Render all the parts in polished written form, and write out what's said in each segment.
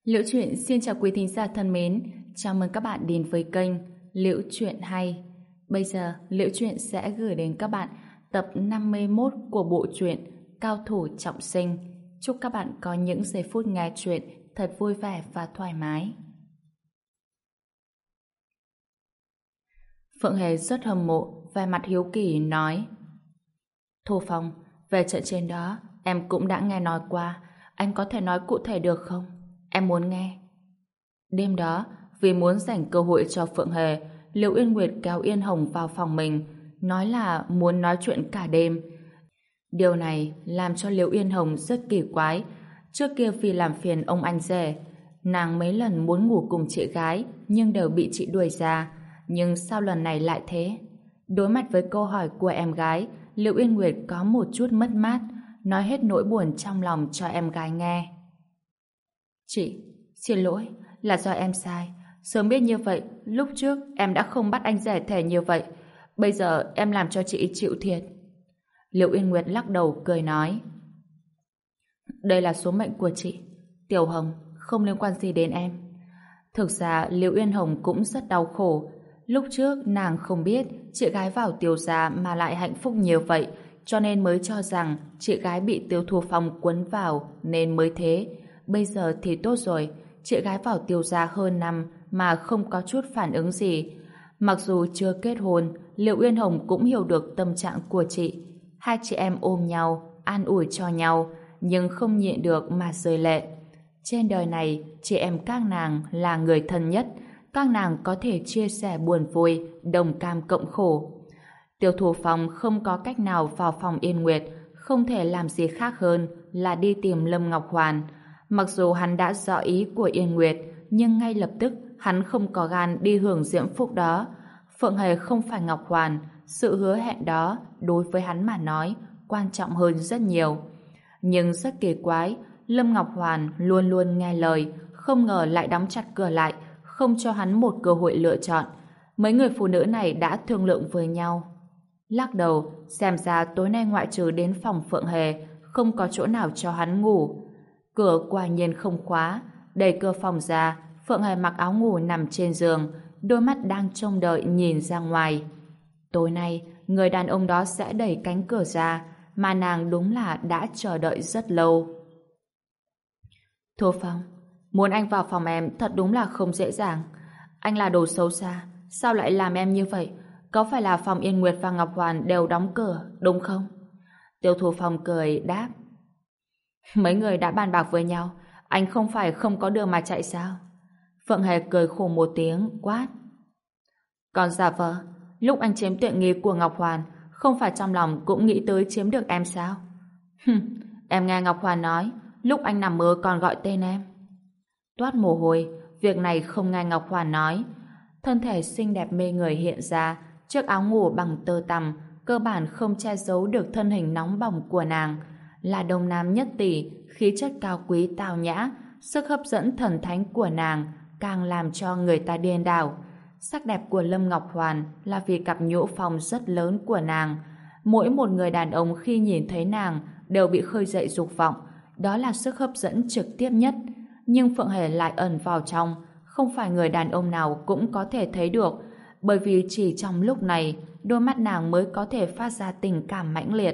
Liễu Chuyện xin chào quý thính giả thân mến, chào mừng các bạn đến với kênh Liễu Chuyện Hay. Bây giờ, Liễu Chuyện sẽ gửi đến các bạn tập 51 của bộ truyện Cao Thủ Trọng Sinh. Chúc các bạn có những giây phút nghe chuyện thật vui vẻ và thoải mái. Phượng Hề rất hâm mộ, vẻ mặt hiếu kỳ nói: Thu Phong, về trận trên đó, em cũng đã nghe nói qua, anh có thể nói cụ thể được không? Em muốn nghe. Đêm đó, vì muốn dành cơ hội cho Phượng Hề, Liễu Yên Nguyệt kéo Yên Hồng vào phòng mình, nói là muốn nói chuyện cả đêm. Điều này làm cho Liễu Yên Hồng rất kỳ quái. Trước kia vì làm phiền ông anh rể, nàng mấy lần muốn ngủ cùng chị gái nhưng đều bị chị đuổi ra. Nhưng sao lần này lại thế? Đối mặt với câu hỏi của em gái, Liễu Yên Nguyệt có một chút mất mát, nói hết nỗi buồn trong lòng cho em gái nghe. Chị, xin lỗi, là do em sai. Sớm biết như vậy, lúc trước em đã không bắt anh rể thề như vậy. Bây giờ em làm cho chị chịu thiệt. Liễu Yên Nguyệt lắc đầu cười nói: Đây là số mệnh của chị, Tiểu Hồng, không liên quan gì đến em. Thực ra Liễu Yên Hồng cũng rất đau khổ. Lúc trước nàng không biết chị gái vào Tiêu gia mà lại hạnh phúc nhiều vậy, cho nên mới cho rằng chị gái bị Tiêu Thu Phong quấn vào nên mới thế. Bây giờ thì tốt rồi, chị gái vào Tiêu gia hơn năm mà không có chút phản ứng gì. Mặc dù chưa kết hôn, Liễu Yên Hồng cũng hiểu được tâm trạng của chị. Hai chị em ôm nhau, an ủi cho nhau, nhưng không nhịn được mà rơi lệ. Trên đời này, chị em các nàng là người thân nhất, các nàng có thể chia sẻ buồn vui, đồng cam cộng khổ. Tiêu Thủ Phong không có cách nào vào phòng Yên Nguyệt, không thể làm gì khác hơn là đi tìm Lâm Ngọc Hoàn. Mặc dù hắn đã rõ ý của Yên Nguyệt, nhưng ngay lập tức hắn không có gan đi hưởng diễm phúc đó. Phượng Hề không phải Ngọc Hoàn, sự hứa hẹn đó đối với hắn mà nói quan trọng hơn rất nhiều. Nhưng rất kỳ quái, Lâm Ngọc Hoàn luôn luôn nghe lời, không ngờ lại đóng chặt cửa lại, không cho hắn một cơ hội lựa chọn. Mấy người phụ nữ này đã thương lượng với nhau. Lắc đầu, xem ra tối nay ngoại trừ đến phòng Phượng Hề, không có chỗ nào cho hắn ngủ. Cửa quả nhiên không khóa, đẩy cửa phòng ra, Phượng Hề mặc áo ngủ nằm trên giường, đôi mắt đang trông đợi nhìn ra ngoài. Tối nay, người đàn ông đó sẽ đẩy cánh cửa ra, mà nàng đúng là đã chờ đợi rất lâu. Thu Phong, muốn anh vào phòng em thật đúng là không dễ dàng. Anh là đồ xấu xa, sao lại làm em như vậy? Có phải là phòng Yên Nguyệt và Ngọc Hoàn đều đóng cửa, đúng không? Tiêu Thu Phong cười đáp: Mấy người đã bàn bạc với nhau, anh không phải không có đường mà chạy sao? Phượng Hề cười khổ một tiếng, quát: Còn giả vờ, lúc anh chiếm tiện nghi của Ngọc Hoàn, không phải trong lòng cũng nghĩ tới chiếm được em sao? Em nghe Ngọc Hoàn nói, lúc anh nằm mơ còn gọi tên em. Toát mồ hôi, việc này không nghe Ngọc Hoàn nói. Thân thể xinh đẹp mê người hiện ra, chiếc áo ngủ bằng tơ tằm, cơ bản không che giấu được thân hình nóng bỏng của nàng. Là đồng nam nhất tỷ, khí chất cao quý tào nhã, sức hấp dẫn thần thánh của nàng càng làm cho người ta điên đảo. Sắc đẹp của Lâm Ngọc Hoàn là vì cặp nhũ phong rất lớn của nàng. Mỗi một người đàn ông khi nhìn thấy nàng đều bị khơi dậy dục vọng, đó là sức hấp dẫn trực tiếp nhất. Nhưng Phượng Hề lại ẩn vào trong, không phải người đàn ông nào cũng có thể thấy được, bởi vì chỉ trong lúc này, đôi mắt nàng mới có thể phát ra tình cảm mãnh liệt.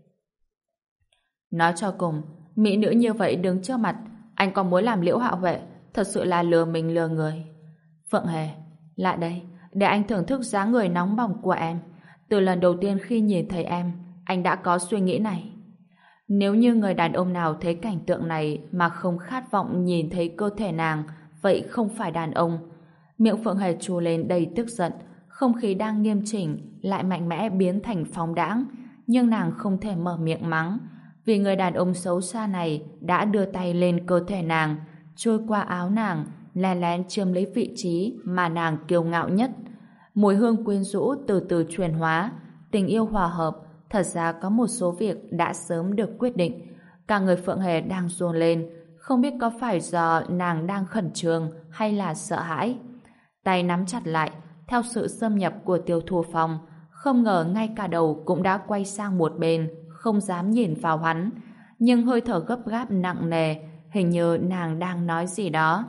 Nói cho cùng, mỹ nữ như vậy đứng trước mặt, anh còn muốn làm Liễu Hạo Huệ, thật sự là lừa mình lừa người. Phượng Hề, lại đây, để anh thưởng thức dáng người nóng bỏng của em. Từ lần đầu tiên khi nhìn thấy em, anh đã có suy nghĩ này. Nếu như người đàn ông nào thấy cảnh tượng này mà không khát vọng nhìn thấy cơ thể nàng, vậy không phải đàn ông. Miệng Phượng Hề trù lên đầy tức giận, không khí đang nghiêm chỉnh lại mạnh mẽ biến thành phóng đãng, nhưng nàng không thể mở miệng mắng, vì người đàn ông xấu xa này đã đưa tay lên cơ thể nàng, trôi qua áo nàng, lén lén chiếm lấy vị trí mà nàng kiêu ngạo nhất. Mùi hương quyến rũ từ từ chuyển hóa, tình yêu hòa hợp. Thật ra có một số việc đã sớm được quyết định. Cả người Phượng Hề đang run lên, không biết có phải do nàng đang khẩn trương hay là sợ hãi. Tay nắm chặt lại, theo sự xâm nhập của Tiêu Thu Phong, không ngờ ngay cả đầu cũng đã quay sang một bên, không dám nhìn vào hắn. Nhưng hơi thở gấp gáp nặng nề, hình như nàng đang nói gì đó.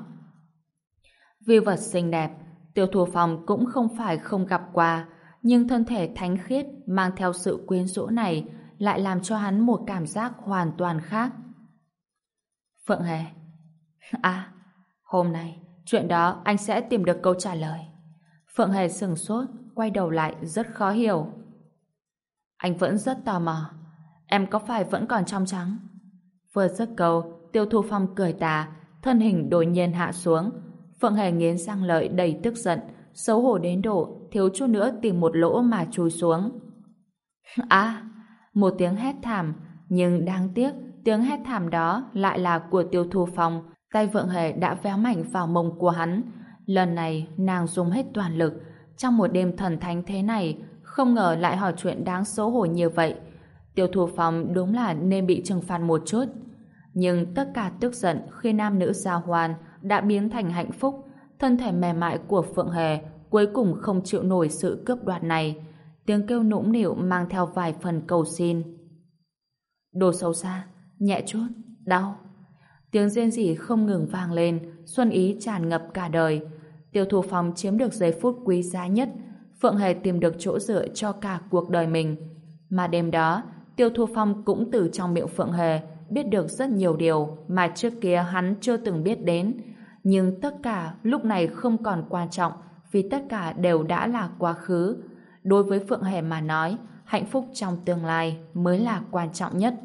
Vi vật xinh đẹp, Tiêu Thu Phong cũng không phải không gặp qua, nhưng thân thể thánh khiết mang theo sự quyến rũ này lại làm cho hắn một cảm giác hoàn toàn khác. Phượng Hề, à, hôm nay chuyện đó anh sẽ tìm được câu trả lời. Phượng Hề sửng sốt, quay đầu lại rất khó hiểu. Anh vẫn rất tò mò, em có phải vẫn còn trong trắng? Vừa dứt câu, Tiêu Thu Phong cười tà, thân hình đột nhiên hạ xuống. Phượng Hề nghiến răng lợi đầy tức giận, xấu hổ đến độ thiếu chút nữa tìm một lỗ mà chui xuống. À, một tiếng hét thảm, nhưng đáng tiếc tiếng hét thảm đó lại là của Tiêu Thu Phong. Tay Phượng Hề đã véo mạnh vào mông của hắn. Lần này nàng dùng hết toàn lực. Trong một đêm thần thánh thế này, không ngờ lại hỏi chuyện đáng xấu hổ như vậy. Tiêu Thu Phong đúng là nên bị trừng phạt một chút. Nhưng tất cả tức giận khi nam nữ giao hoan đã biến thành hạnh phúc. Thân thể mềm mại của Phượng Hề cuối cùng không chịu nổi sự cướp đoạt này. Tiếng kêu nũng nịu mang theo vài phần cầu xin. Đồ xấu xa, nhẹ chút, đau. Tiếng rên rỉ không ngừng vang lên, xuân ý tràn ngập cả đời. Tiêu Thu Phong chiếm được giây phút quý giá nhất, Phượng Hề tìm được chỗ dựa cho cả cuộc đời mình. Mà đêm đó, Tiêu Thu Phong cũng từ trong miệng Phượng Hề biết được rất nhiều điều mà trước kia hắn chưa từng biết đến. Nhưng tất cả lúc này không còn quan trọng vì tất cả đều đã là quá khứ. Đối với Phượng Hề mà nói, hạnh phúc trong tương lai mới là quan trọng nhất.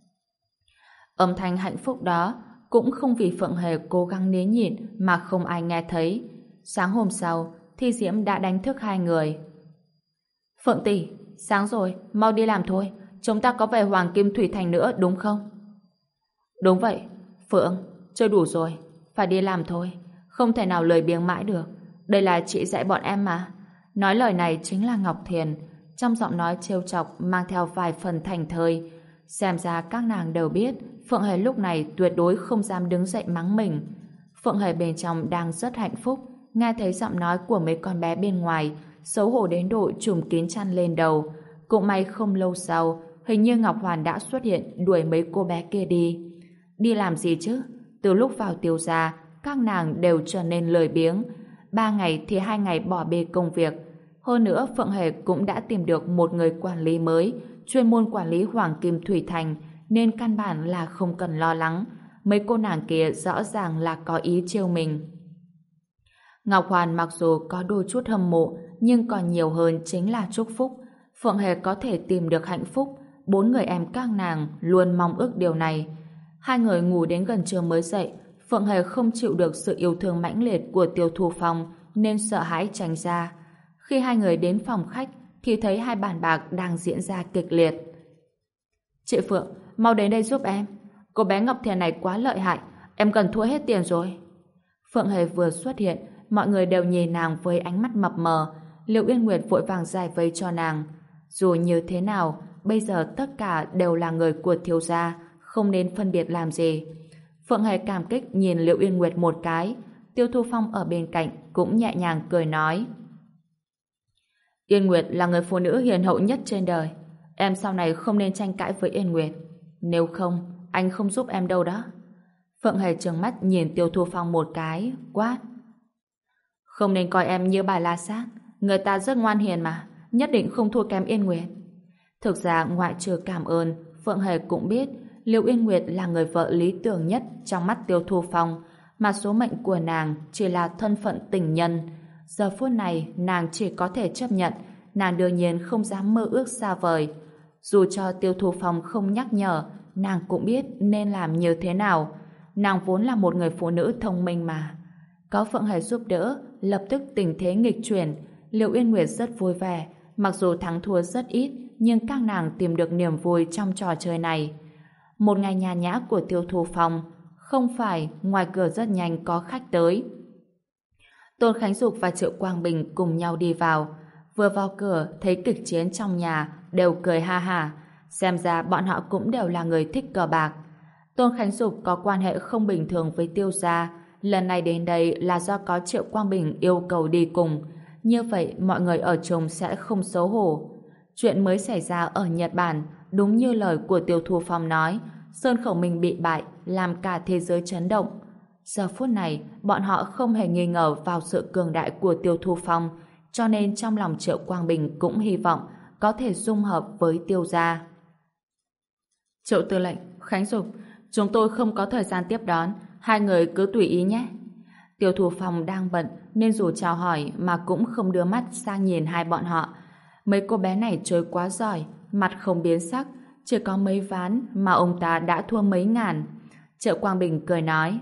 Âm thanh hạnh phúc đó cũng không vì Phượng Hề cố gắng nín nhịn mà không ai nghe thấy. Sáng hôm sau, Thi Diễm đã đánh thức hai người. Phượng tỷ, sáng rồi, mau đi làm thôi. Chúng ta có về Hoàng Kim Thủy Thành nữa đúng không? Đúng vậy, Phượng, chơi đủ rồi, phải đi làm thôi. Không thể nào lười biếng mãi được. Đây là chị dạy bọn em mà. Nói lời này chính là Ngọc Thiền. Trong giọng nói trêu chọc mang theo vài phần thành thơi. Xem ra các nàng đều biết Phượng Hề lúc này tuyệt đối không dám đứng dậy mắng mình. Phượng Hề bên trong đang rất hạnh phúc, nghe thấy giọng nói của mấy con bé bên ngoài, xấu hổ đến độ trùm kín chăn lên đầu. Cũng may không lâu sau, hình như Ngọc Hoàn đã xuất hiện đuổi mấy cô bé kia đi. Đi làm gì chứ? Từ lúc vào Tiêu gia, các nàng đều trở nên lười biếng. 3 ngày thì 2 ngày bỏ bê công việc. Hơn nữa, Phượng Hề cũng đã tìm được một người quản lý mới, chuyên môn quản lý Hoàng Kim Thủy Thành, nên căn bản là không cần lo lắng. Mấy cô nàng kia rõ ràng là có ý trêu mình. Ngọc Hoàn mặc dù có đôi chút hâm mộ, nhưng còn nhiều hơn chính là chúc phúc. Phượng Hề có thể tìm được hạnh phúc, 4 người em các nàng luôn mong ước điều này. Hai người ngủ đến gần trưa mới dậy. Phượng Hề không chịu được sự yêu thương mãnh liệt của Tiêu Thu Phong nên sợ hãi tránh ra. Khi hai người đến phòng khách thì thấy hai bàn bạc đang diễn ra kịch liệt. Chị Phượng, mau đến đây giúp em. Cô bé Ngọc Thiền này quá lợi hại, em cần thua hết tiền rồi. Phượng Hề vừa xuất hiện, mọi người đều nhìn nàng với ánh mắt mập mờ. Liệu Uyên Nguyệt vội vàng giải vây cho nàng. Dù như thế nào, bây giờ tất cả đều là người của thiếu gia, không nên phân biệt làm gì. Phượng Hề cảm kích nhìn Liệu Uyên Nguyệt một cái. Tiêu Thu Phong ở bên cạnh cũng nhẹ nhàng cười nói: Yên Nguyệt là người phụ nữ hiền hậu nhất trên đời. Em sau này không nên tranh cãi với Yên Nguyệt. Nếu không, anh không giúp em đâu đó. Phượng Hề trừng mắt nhìn Tiêu Thu Phong một cái, quát: Không nên coi em như bài la sát. Người ta rất ngoan hiền mà, nhất định không thua kém Yên Nguyệt. Thực ra ngoại trừ cảm ơn, Phượng Hề cũng biết Liệu Yên Nguyệt là người vợ lý tưởng nhất trong mắt Tiêu Thu Phong, mà số mệnh của nàng chỉ là thân phận tình nhân. Giờ phút này nàng chỉ có thể chấp nhận, nàng đương nhiên không dám mơ ước xa vời. Dù cho Tiêu Thu Phong không nhắc nhở, nàng cũng biết nên làm như thế nào. Nàng vốn là một người phụ nữ thông minh mà. Có Phượng Hề giúp đỡ, lập tức tình thế nghịch chuyển. Liệu Yên Nguyệt rất vui vẻ, mặc dù thắng thua rất ít, nhưng các nàng tìm được niềm vui trong trò chơi này. Một ngày nhàn nhã của Tiêu Thu Phong, không phải ngoài cửa rất nhanh có khách tới. Tôn Khánh Dục và Triệu Quang Bình cùng nhau đi vào. Vừa vào cửa thấy kịch chiến trong nhà đều cười ha hả. Xem ra bọn họ cũng đều là người thích cờ bạc. Tôn Khánh Dục có quan hệ không bình thường với Tiêu gia. Lần này đến đây là do có Triệu Quang Bình yêu cầu đi cùng. Như vậy mọi người ở chung sẽ không xấu hổ. Chuyện mới xảy ra ở Nhật Bản đúng như lời của Tiêu Thu Phong nói, Sơn Khẩu Minh bị bại, làm cả thế giới chấn động. Giờ phút này, bọn họ không hề nghi ngờ vào sự cường đại của Tiêu Thu Phong, cho nên trong lòng Triệu Quang Bình cũng hy vọng có thể dung hợp với Tiêu gia. Triệu Tư lệnh, Khánh Dục, chúng tôi không có thời gian tiếp đón, hai người cứ tùy ý nhé. Tiêu Thu Phong đang bận nên dù chào hỏi mà cũng không đưa mắt sang nhìn hai bọn họ. Mấy cô bé này chơi quá giỏi, mặt không biến sắc, chỉ có mấy ván mà ông ta đã thua mấy ngàn. Triệu Quang Bình cười nói: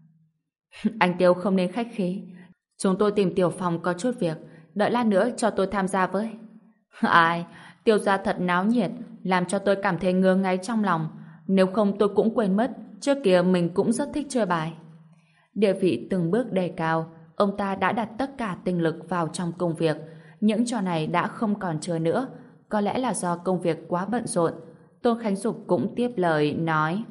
Anh Tiêu không nên khách khí. Chúng tôi tìm Tiểu Phong có chút việc, đợi lát nữa cho tôi tham gia với. Ai, Tiêu gia thật náo nhiệt, làm cho tôi cảm thấy ngứa ngáy trong lòng. Nếu không tôi cũng quên mất, trước kia mình cũng rất thích chơi bài. Địa vị từng bước đề cao, ông ta đã đặt tất cả tinh lực vào trong công việc. Những trò này đã không còn chơi nữa, có lẽ là do công việc quá bận rộn. Tôn Khánh Dục cũng tiếp lời nói: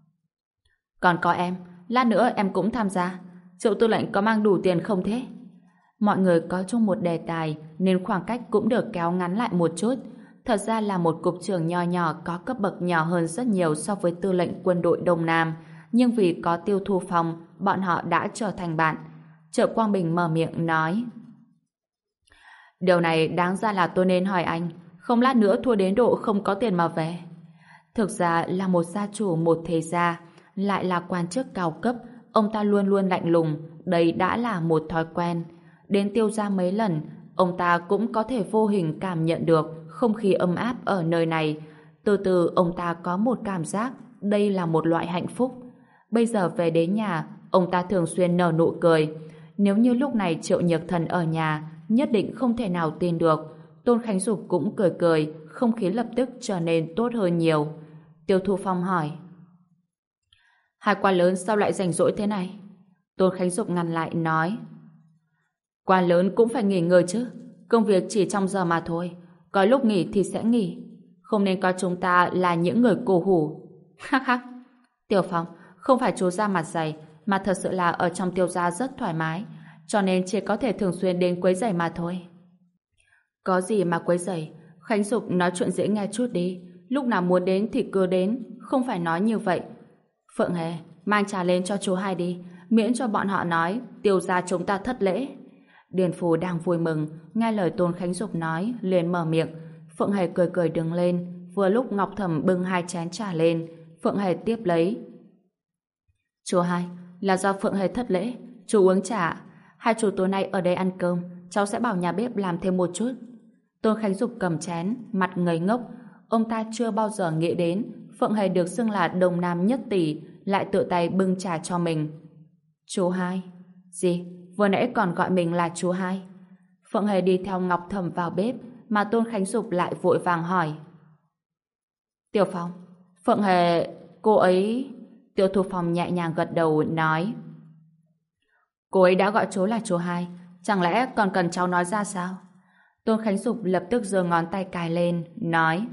Còn có em, lát nữa em cũng tham gia. Triệu tư lệnh có mang đủ tiền không thế? Mọi người có chung một đề tài nên khoảng cách cũng được kéo ngắn lại một chút. Thật ra là một cục trưởng nho nhỏ có cấp bậc nhỏ hơn rất nhiều so với tư lệnh quân đội Đông Nam, nhưng vì có Tiêu Thu Phong, bọn họ đã trở thành bạn. Triệu Quang Bình mở miệng nói: Điều này đáng ra là tôi nên hỏi anh, không lát nữa thua đến độ không có tiền mà về. Thực ra là một gia chủ một thế gia, lại là quan chức cao cấp, ông ta luôn luôn lạnh lùng, đây đã là một thói quen. Đến Tiêu gia mấy lần, ông ta cũng có thể vô hình cảm nhận được không khí ấm áp ở nơi này. Từ từ ông ta có một cảm giác đây là một loại hạnh phúc. Bây giờ về đến nhà, ông ta thường xuyên nở nụ cười. Nếu như lúc này Triệu Nhược Thần ở nhà, nhất định không thể nào tin được. Tôn Khánh Dục cũng cười cười, không khí lập tức trở nên tốt hơn nhiều. Tiêu Thu Phong hỏi: Hai quan lớn sao lại rảnh rỗi thế này? Tôn Khánh Dục ngăn lại nói: Quan lớn cũng phải nghỉ ngơi chứ, công việc chỉ trong giờ mà thôi, có lúc nghỉ thì sẽ nghỉ, không nên coi chúng ta là những người cổ hủ. Hắc hắc. Tiểu Phong, không phải chú ra mặt dày, mà thật sự là ở trong Tiêu gia rất thoải mái, cho nên chỉ có thể thường xuyên đến quấy rầy mà thôi. Có gì mà quấy rầy? Khánh Dục nói chuyện dễ nghe chút đi, lúc nào muốn đến thì cứ đến, không phải nói như vậy. Phượng Hề, mang trà lên cho chú hai đi, miễn cho bọn họ nói Tiêu gia chúng ta thất lễ. Điền Phù đang vui mừng, nghe lời Tôn Khánh Dục nói, liền mở miệng. Phượng Hề cười cười đứng lên, vừa lúc Ngọc Thẩm bưng hai chén trà lên, Phượng Hề tiếp lấy. Chú hai, là do Phượng Hề thất lễ, chú uống trà. Hai chú tối nay ở đây ăn cơm, cháu sẽ bảo nhà bếp làm thêm một chút. Tôn Khánh Dục cầm chén, mặt ngây ngốc. Ông ta chưa bao giờ nghĩ đến Phượng Hề được xưng là Đông Nam nhất tỷ, lại tự tay bưng trà cho mình. Chú hai? Gì? Vừa nãy còn gọi mình là chú hai. Phượng Hề đi theo Ngọc Thẩm vào bếp, mà Tôn Khánh Dục lại vội vàng hỏi. Tiểu Phong, Phượng Hề, cô ấy... Tiêu Thu Phong nhẹ nhàng gật đầu nói: Cô ấy đã gọi chú là chú hai, chẳng lẽ còn cần cháu nói ra sao? Tôn Khánh Dục lập tức giơ ngón tay cài lên, nói: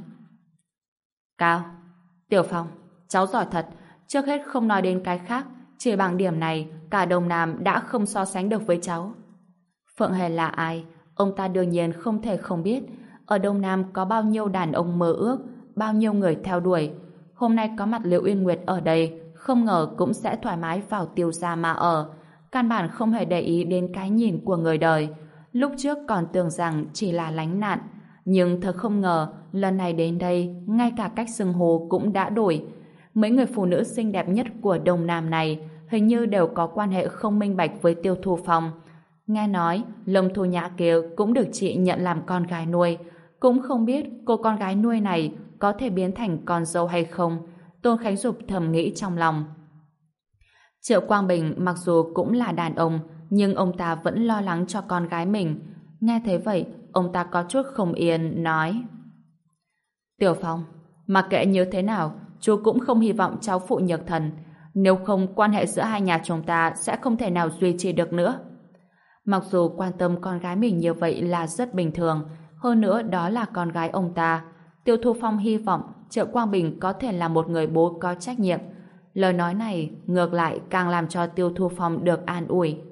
Cao, Tiểu Phong, cháu giỏi thật, trước hết không nói đến cái khác, chỉ bằng điểm này, cả Đông Nam đã không so sánh được với cháu. Phượng Hề là ai? Ông ta đương nhiên không thể không biết. Ở Đông Nam có bao nhiêu đàn ông mơ ước, bao nhiêu người theo đuổi. Hôm nay có mặt Liễu Uyên Nguyệt ở đây, không ngờ cũng sẽ thoải mái vào Tiêu gia mà ở. Căn bản không hề để ý đến cái nhìn của người đời. Lúc trước còn tưởng rằng chỉ là lánh nạn, nhưng thật không ngờ lần này đến đây, ngay cả cách xưng hô cũng đã đổi. Mấy người phụ nữ xinh đẹp nhất của Đông Nam này hình như đều có quan hệ không minh bạch với Tiêu Thu Phong. Nghe nói Lâm Thu Nhã kia cũng được chị nhận làm con gái nuôi, cũng không biết cô con gái nuôi này có thể biến thành con dâu hay không. Tôn Khánh Dục thầm nghĩ trong lòng. Triệu Quang Bình mặc dù cũng là đàn ông, nhưng ông ta vẫn lo lắng cho con gái mình. Nghe thấy vậy, ông ta có chút không yên, nói: Tiểu Phong, mặc kệ như thế nào, chú cũng không hy vọng cháu phụ Nhược Thần. Nếu không, quan hệ giữa hai nhà chúng ta sẽ không thể nào duy trì được nữa. Mặc dù quan tâm con gái mình như vậy là rất bình thường, hơn nữa đó là con gái ông ta. Tiêu Thu Phong hy vọng Triệu Quang Bình có thể là một người bố có trách nhiệm. Lời nói này ngược lại càng làm cho Tiêu Thu Phong được an ủi.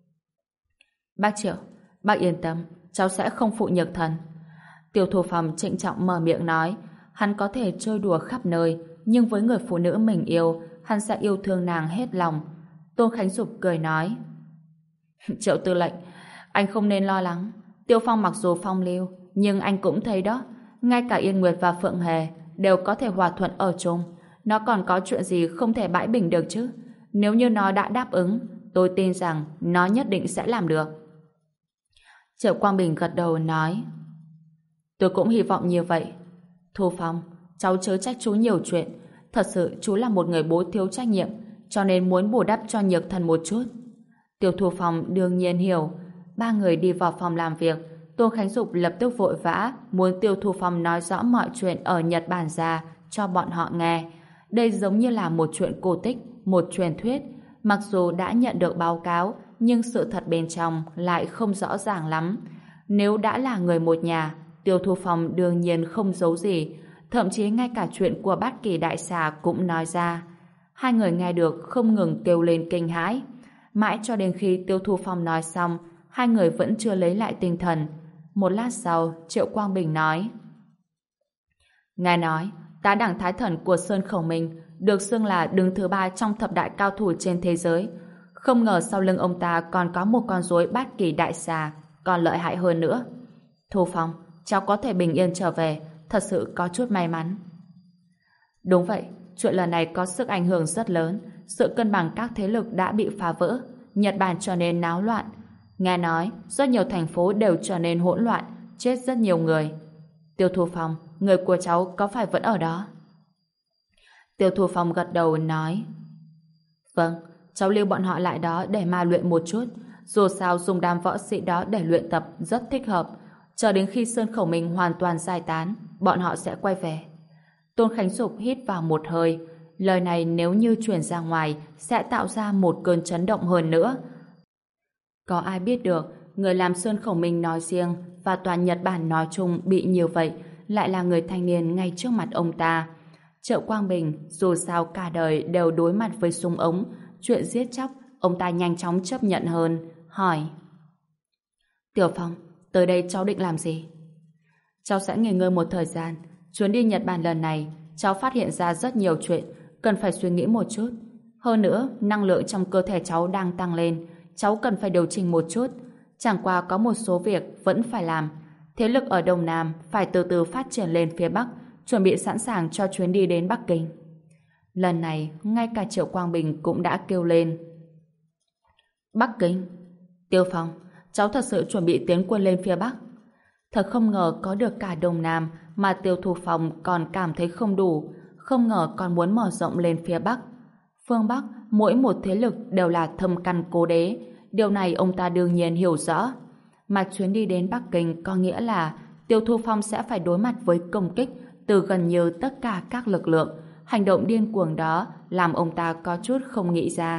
Bác Triệu, bác yên tâm, cháu sẽ không phụ Nhược Thần. Tiêu Thu Phong trịnh trọng mở miệng nói. Hắn có thể chơi đùa khắp nơi, nhưng với người phụ nữ mình yêu, hắn sẽ yêu thương nàng hết lòng. Tôn Khánh Dục cười nói: Triệu tư lệnh, anh không nên lo lắng. Tiêu Phong mặc dù phong lưu, nhưng anh cũng thấy đó, ngay cả Yên Nguyệt và Phượng Hề đều có thể hòa thuận ở chung. Nó còn có chuyện gì không thể bãi bình được chứ? Nếu như nó đã đáp ứng, tôi tin rằng nó nhất định sẽ làm được. Triệu Quang Bình gật đầu nói: Tôi cũng hy vọng như vậy. Thu Phong, cháu chớ trách chú nhiều chuyện. Thật sự chú là một người bố thiếu trách nhiệm, cho nên muốn bù đắp cho Nhược Thần một chút. Tiêu Thu Phong đương nhiên hiểu. Ba người đi vào phòng làm việc. Tôn Khánh Dục lập tức vội vã muốn Tiêu Thu Phong nói rõ mọi chuyện ở Nhật Bản ra cho bọn họ nghe. Đây giống như là một chuyện cổ tích, một truyền thuyết. Mặc dù đã nhận được báo cáo, nhưng sự thật bên trong lại không rõ ràng lắm. Nếu đã là người một nhà, Tiêu Thu Phong đương nhiên không giấu gì. Thậm chí ngay cả chuyện của Bát Kỳ Đại Xà cũng nói ra. Hai người nghe được không ngừng kêu lên kinh hãi. Mãi cho đến khi Tiêu Thu Phong nói xong, hai người vẫn chưa lấy lại tinh thần. Một lát sau, Triệu Quang Bình nói: Ngài nói, tá đẳng thái thần của Sơn Khẩu Minh được xưng là đứng thứ 3 trong thập đại cao thủ trên thế giới. Không ngờ sau lưng ông ta còn có một con rối Bát Kỳ Đại Xà, còn lợi hại hơn nữa. Thu Phong, cháu có thể bình yên trở về, thật sự có chút may mắn. Đúng vậy, chuyện lần này có sức ảnh hưởng rất lớn, sự cân bằng các thế lực đã bị phá vỡ, Nhật Bản trở nên náo loạn. Nghe nói, rất nhiều thành phố đều trở nên hỗn loạn, chết rất nhiều người. Tiêu Thu Phong, người của cháu có phải vẫn ở đó? Tiêu Thu Phong gật đầu nói: Vâng, cháu lưu bọn họ lại đó để mà luyện một chút. Dù sao dùng đám võ sĩ đó để luyện tập rất thích hợp. Chờ đến khi Sơn Khẩu Minh hoàn toàn giải tán, bọn họ sẽ quay về. Tôn Khánh Dục hít vào một hơi. Lời này nếu như truyền ra ngoài sẽ tạo ra một cơn chấn động hơn nữa. Có ai biết được người làm Sơn Khẩu Minh nói riêng và toàn Nhật Bản nói chung bị nhiều vậy lại là người thanh niên ngay trước mặt ông ta. Triệu Quang Bình dù sao cả đời đều đối mặt với súng ống, chuyện giết chóc ông ta nhanh chóng chấp nhận hơn, hỏi: Tiểu Phong, tới đây cháu định làm gì? Cháu sẽ nghỉ ngơi một thời gian. Chuyến đi Nhật Bản lần này cháu phát hiện ra rất nhiều chuyện cần phải suy nghĩ một chút. Hơn nữa, năng lượng trong cơ thể cháu đang tăng lên, cháu cần phải điều chỉnh một chút. Chẳng qua có một số việc vẫn phải làm. Thế lực ở Đông Nam phải từ từ phát triển lên phía Bắc, chuẩn bị sẵn sàng cho chuyến đi đến Bắc Kinh. Lần này, ngay cả Triệu Quang Bình cũng đã kêu lên: Bắc Kinh? Tiêu Phong, cháu thật sự chuẩn bị tiến quân lên phía Bắc. Thật không ngờ có được cả Đông Nam mà Tiêu Thu Phong còn cảm thấy không đủ, không ngờ còn muốn mở rộng lên phía Bắc. Phương Bắc, mỗi một thế lực đều là thâm căn cố đế, điều này ông ta đương nhiên hiểu rõ. Mà chuyến đi đến Bắc Kinh có nghĩa là Tiêu Thu Phong sẽ phải đối mặt với công kích từ gần như tất cả các lực lượng. Hành động điên cuồng đó làm ông ta có chút không nghĩ ra.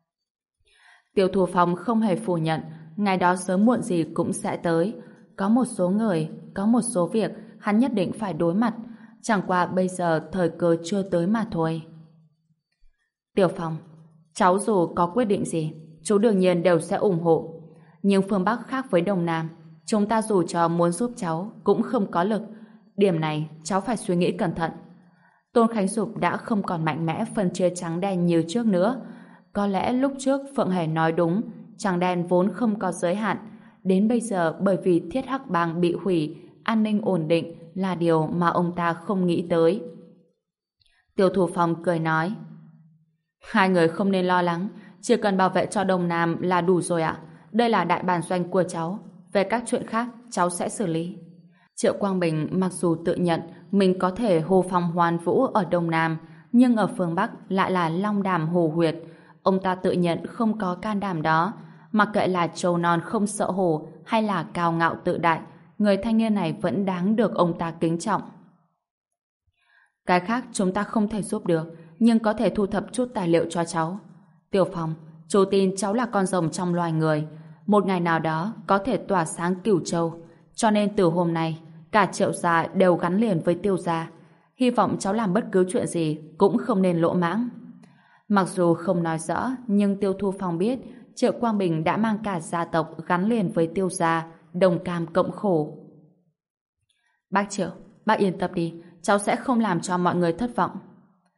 Tiêu Thu Phong không hề phủ nhận ngày đó sớm muộn gì cũng sẽ tới. Có một số người, có một số việc hắn nhất định phải đối mặt, chẳng qua bây giờ thời cơ chưa tới mà thôi. Tiểu Phong, cháu dù có quyết định gì, chú đương nhiên đều sẽ ủng hộ. Nhưng phương Bắc khác với Đông Nam, chúng ta dù cho muốn giúp cháu cũng không có lực. Điểm này cháu phải suy nghĩ cẩn thận. Tôn Khánh Dục đã không còn mạnh mẽ phân chia trắng đen như trước nữa. Có lẽ lúc trước Phượng Hề nói đúng, trắng đen vốn không có giới hạn. Đến bây giờ bởi vì Thiết Hắc Bang bị hủy, an ninh ổn định là điều mà ông ta không nghĩ tới. Tiêu Thủ Phong cười nói: Hai người không nên lo lắng, chỉ cần bảo vệ cho Đông Nam là đủ rồi ạ. Đây là đại bản doanh của cháu, về các chuyện khác cháu sẽ xử lý. Triệu Quang Bình mặc dù tự nhận mình có thể hô phong hoán vũ ở Đông Nam, nhưng ở phương Bắc lại là long đàm hổ huyệt. Ông ta tự nhận không có can đảm đó. Mặc kệ là trâu non không sợ hổ hay là cao ngạo tự đại, người thanh niên này vẫn đáng được ông ta kính trọng. Cái khác chúng ta không thể giúp được, nhưng có thể thu thập chút tài liệu cho cháu. Tiểu Phong, chú tin cháu là con rồng trong loài người, một ngày nào đó có thể tỏa sáng Cửu Châu, cho nên từ hôm nay cả Triệu gia đều gắn liền với Tiêu gia. Hy vọng cháu làm bất cứ chuyện gì cũng không nên lỗ mãng. Mặc dù không nói rõ, nhưng Tiêu Thu Phong biết Triệu Quang Bình đã mang cả gia tộc gắn liền với Tiêu gia, đồng cam cộng khổ. Bác Triệu, bác yên tâm đi, cháu sẽ không làm cho mọi người thất vọng.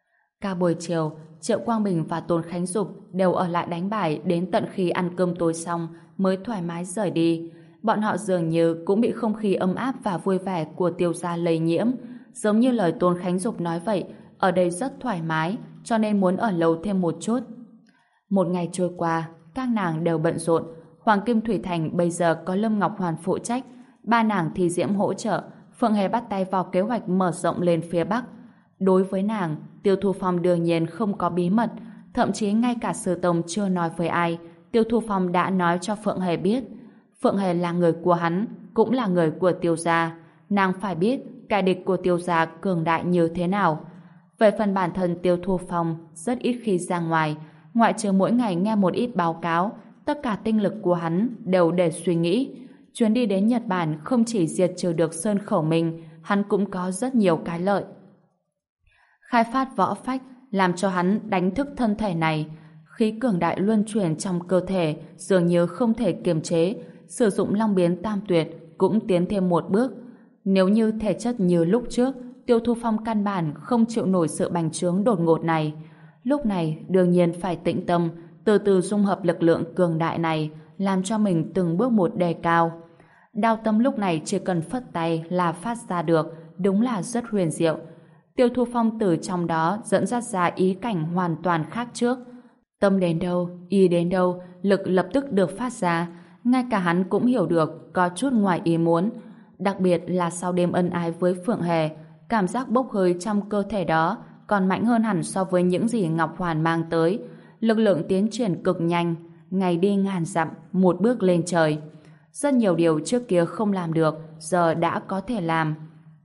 Cả buổi chiều, Triệu Quang Bình và Tôn Khánh Dục đều ở lại đánh bài đến tận khi ăn cơm tối xong mới thoải mái rời đi. Bọn họ dường như cũng bị không khí ấm áp và vui vẻ của Tiêu gia lây nhiễm. Giống như lời Tôn Khánh Dục nói vậy, ở đây rất thoải mái, cho nên muốn ở lâu thêm một chút. Một ngày trôi qua, các nàng đều bận rộn. Hoàng Kim Thủy Thành bây giờ có Lâm Ngọc Hoàn phụ trách, ba nàng thì Diễm hỗ trợ, Phượng Hề bắt tay vào kế hoạch mở rộng lên phía Bắc. Đối với nàng, Tiêu Thu Phong đương nhiên không có bí mật, thậm chí ngay cả Sư Tông chưa nói với ai, Tiêu Thu Phong đã nói cho Phượng Hề biết. Phượng Hề là người của hắn, cũng là người của Tiêu gia. Nàng phải biết kẻ địch của Tiêu gia cường đại như thế nào. Về phần bản thân Tiêu Thu Phong rất ít khi ra ngoài, ngoại trừ mỗi ngày nghe một ít báo cáo, tất cả tinh lực của hắn đều để suy nghĩ. Chuyến đi đến Nhật Bản không chỉ diệt trừ được Sơn Khẩu Minh, hắn cũng có rất nhiều cái lợi. Khai phát võ phách làm cho hắn đánh thức thân thể này, khí cường đại luân chuyển trong cơ thể dường như không thể kiềm chế, sử dụng long biến tam tuyệt cũng tiến thêm một bước. Nếu như thể chất như lúc trước, Tiêu Thu Phong căn bản không chịu nổi sự bành trướng đột ngột này. Lúc này đương nhiên phải tĩnh tâm, từ từ dung hợp lực lượng cường đại này, làm cho mình từng bước một đề cao. Đao tâm lúc này chỉ cần phất tay là phát ra được, đúng là rất huyền diệu. Tiêu Thu Phong từ trong đó dẫn dắt ra ý cảnh hoàn toàn khác trước. Tâm đến đâu, ý đến đâu, lực lập tức được phát ra. Ngay cả hắn cũng hiểu được có chút ngoài ý muốn. Đặc biệt là sau đêm ân ái với Phượng Hề, cảm giác bốc hơi trong cơ thể đó còn mạnh hơn hẳn so với những gì Ngọc Hoàn mang tới. Lực lượng tiến triển cực nhanh, ngày đi ngàn dặm, một bước lên trời. Rất nhiều điều trước kia không làm được, giờ đã có thể làm.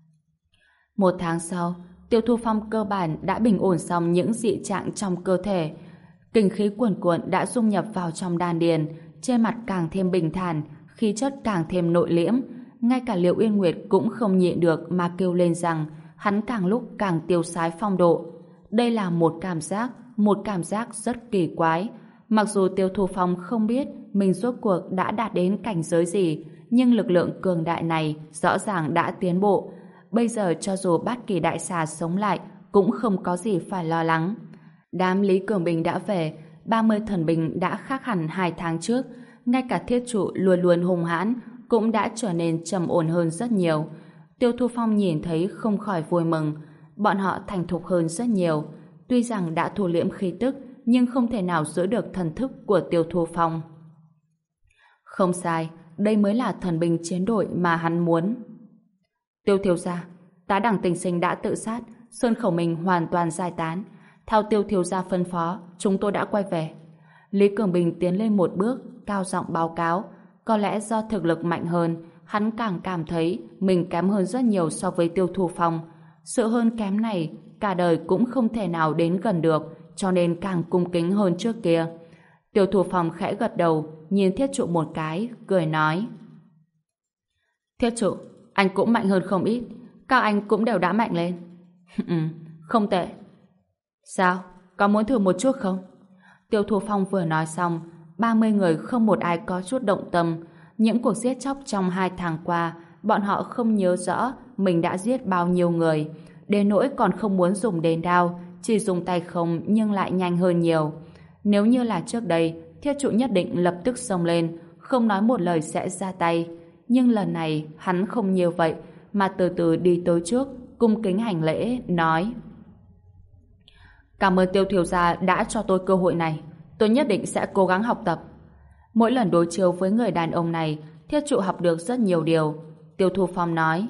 Một tháng sau, Tiêu Thu Phong cơ bản đã bình ổn xong những dị trạng trong cơ thể. Kinh khí cuồn cuộn đã dung nhập vào trong đan điền, trên mặt càng thêm bình thản, khí chất càng thêm nội liễm. Ngay cả Liệu Uyên Nguyệt cũng không nhịn được mà kêu lên rằng hắn càng lúc càng tiêu sái phong độ. Đây là một cảm giác rất kỳ quái. Mặc dù Tiêu Thu Phong không biết mình rốt cuộc đã đạt đến cảnh giới gì, nhưng lực lượng cường đại này rõ ràng đã tiến bộ. Bây giờ cho dù Bát Kỳ Đại Xà sống lại cũng không có gì phải lo lắng. Đám Lý Cường Bình đã về, 30 thần binh đã khác hẳn 2 tháng trước. Ngay cả thiết trụ luôn luôn hung hãn cũng đã trở nên trầm ổn hơn rất nhiều. Tiêu Thu Phong nhìn thấy không khỏi vui mừng. Bọn họ thành thục hơn rất nhiều. Tuy rằng đã thu liễm khí tức, nhưng không thể nào giữ được thần thức của Tiêu Thu Phong. Không sai, đây mới là thần binh chiến đội mà hắn muốn. Tiêu thiếu gia, tá đẳng Tình Sinh đã tự sát, Sơn Khẩu Minh hoàn toàn giải tán. Theo Tiêu thiếu gia phân phó, chúng tôi đã quay về. Lý Cường Bình tiến lên một bước, cao giọng báo cáo. Có lẽ do thực lực mạnh hơn, hắn càng cảm thấy mình kém hơn rất nhiều so với Tiêu Thu Phong. Sự hơn kém này, cả đời cũng không thể nào đến gần được, cho nên càng cung kính hơn trước kia. Tiêu Thu Phong khẽ gật đầu, nhìn thiết trụ một cái, cười nói. Thiết trụ, anh cũng mạnh hơn không ít, các anh cũng đều đã mạnh lên. Không tệ. Sao? Có muốn thử một chút không? Tiêu Thu Phong vừa nói xong, 30 người không một ai có chút động tâm. Những cuộc giết chóc trong 2 tháng qua, bọn họ không nhớ rõ mình đã giết bao nhiêu người, đến nỗi còn không muốn dùng đến đao, chỉ dùng tay không nhưng lại nhanh hơn nhiều. Nếu như là trước đây, thiết trụ nhất định lập tức xông lên, không nói một lời sẽ ra tay. Nhưng lần này hắn không như vậy, mà từ từ đi tới trước, cung kính hành lễ, nói: Cảm ơn Tiêu thiếu gia đã cho tôi cơ hội này, tôi nhất định sẽ cố gắng học tập. Mỗi lần đối chiếu với người đàn ông này, thiết trụ học được rất nhiều điều. Tiêu Thu Phong nói: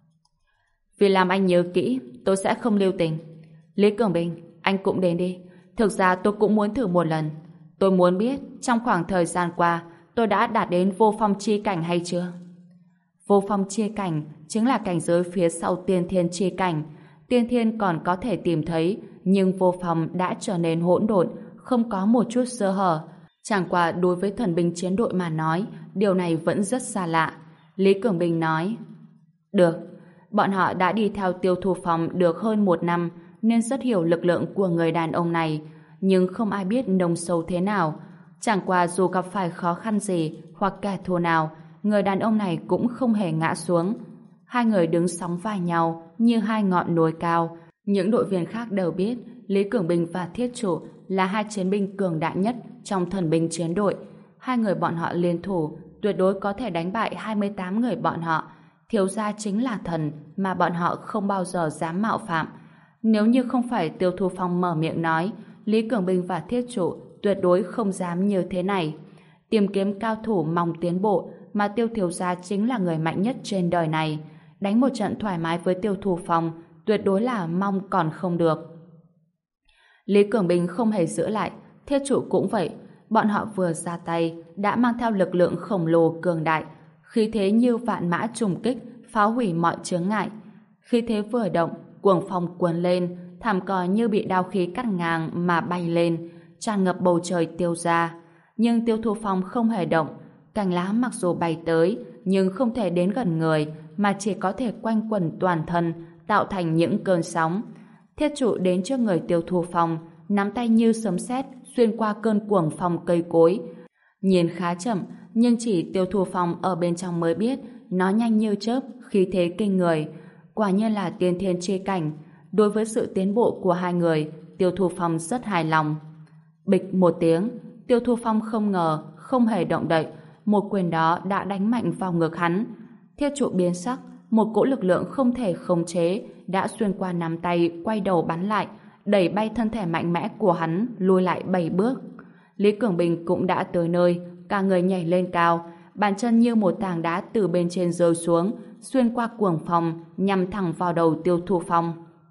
Vì làm anh nhớ kỹ, tôi sẽ không lưu tình. Lý Cường Bình, anh cũng đến đi. Thực ra tôi cũng muốn thử một lần. Tôi muốn biết trong khoảng thời gian qua tôi đã đạt đến vô phong chi cảnh hay chưa? Vô phong chi cảnh chính là cảnh giới phía sau tiên thiên chi cảnh. Tiên thiên còn có thể tìm thấy, nhưng vô phong đã trở nên hỗn độn, không có một chút sơ hở. Chẳng qua đối với thần binh chiến đội mà nói, điều này vẫn rất xa lạ. Lý Cường Bình nói: Được, bọn họ đã đi theo Tiêu Thu Phong được hơn 1 năm, nên rất hiểu lực lượng của người đàn ông này, nhưng không ai biết nông sâu thế nào. Chẳng qua dù gặp phải khó khăn gì hoặc kẻ thù nào, người đàn ông này cũng không hề ngã xuống. Hai người đứng sóng vai nhau như hai ngọn núi cao. Những đội viên khác đều biết Lý Cường Bình và Thiết Trụ là hai chiến binh cường đại nhất trong thần binh chiến đội. Hai người bọn họ liên thủ tuyệt đối có thể đánh bại 28 người bọn họ. Thiếu gia chính là thần mà bọn họ không bao giờ dám mạo phạm. Nếu như không phải Tiêu Thu Phong mở miệng nói, Lý Cường Bình và Thiết Trụ tuyệt đối không dám như thế này. Tìm kiếm cao thủ mong tiến bộ, mà Tiêu thiếu gia chính là người mạnh nhất trên đời này. Đánh một trận thoải mái với Tiêu Thu Phong tuyệt đối là mong còn không được. Lý Cường Bình không hề giữ lại, Thiết Trụ cũng vậy. Bọn họ vừa ra tay đã mang theo lực lượng khổng lồ cường đại, khí thế như vạn mã trùng kích, phá hủy mọi chướng ngại. Khí thế vừa động, cuồng phong cuồn lên, thảm cỏ như bị đao khí cắt ngang mà bay lên, tràn ngập bầu trời Tiêu gia. Nhưng Tiêu Thu Phong không hề động, cành lá mặc dù bay tới nhưng không thể đến gần người, mà chỉ có thể quanh quẩn toàn thân, tạo thành những cơn sóng. Thiết Trụ đến trước người Tiêu Thu Phong, nắm tay như sấm sét xuyên qua cơn cuồng phong cây cối. Nhìn khá chậm, nhưng chỉ Tiêu Thu Phong ở bên trong mới biết nó nhanh như chớp, khí thế kinh người. Quả nhiên là tiên thiên chi cảnh. Đối với sự tiến bộ của hai người, Tiêu Thu Phong rất hài lòng. Bịch một tiếng, Tiêu Thu Phong không ngờ, không hề động đậy, một quyền đó đã đánh mạnh vào ngực hắn. Thiết Trụ biến sắc, một cỗ lực lượng không thể khống chế đã xuyên qua nắm tay, quay đầu bắn lại, đẩy bay thân thể mạnh mẽ của hắn lùi lại 7 bước. Lý Cường Bình cũng đã tới nơi, cả người nhảy lên cao, bàn chân như một tảng đá từ bên trên rơi xuống, xuyên qua cuồng phong, nhằm thẳng vào đầu Tiêu Thu Phong.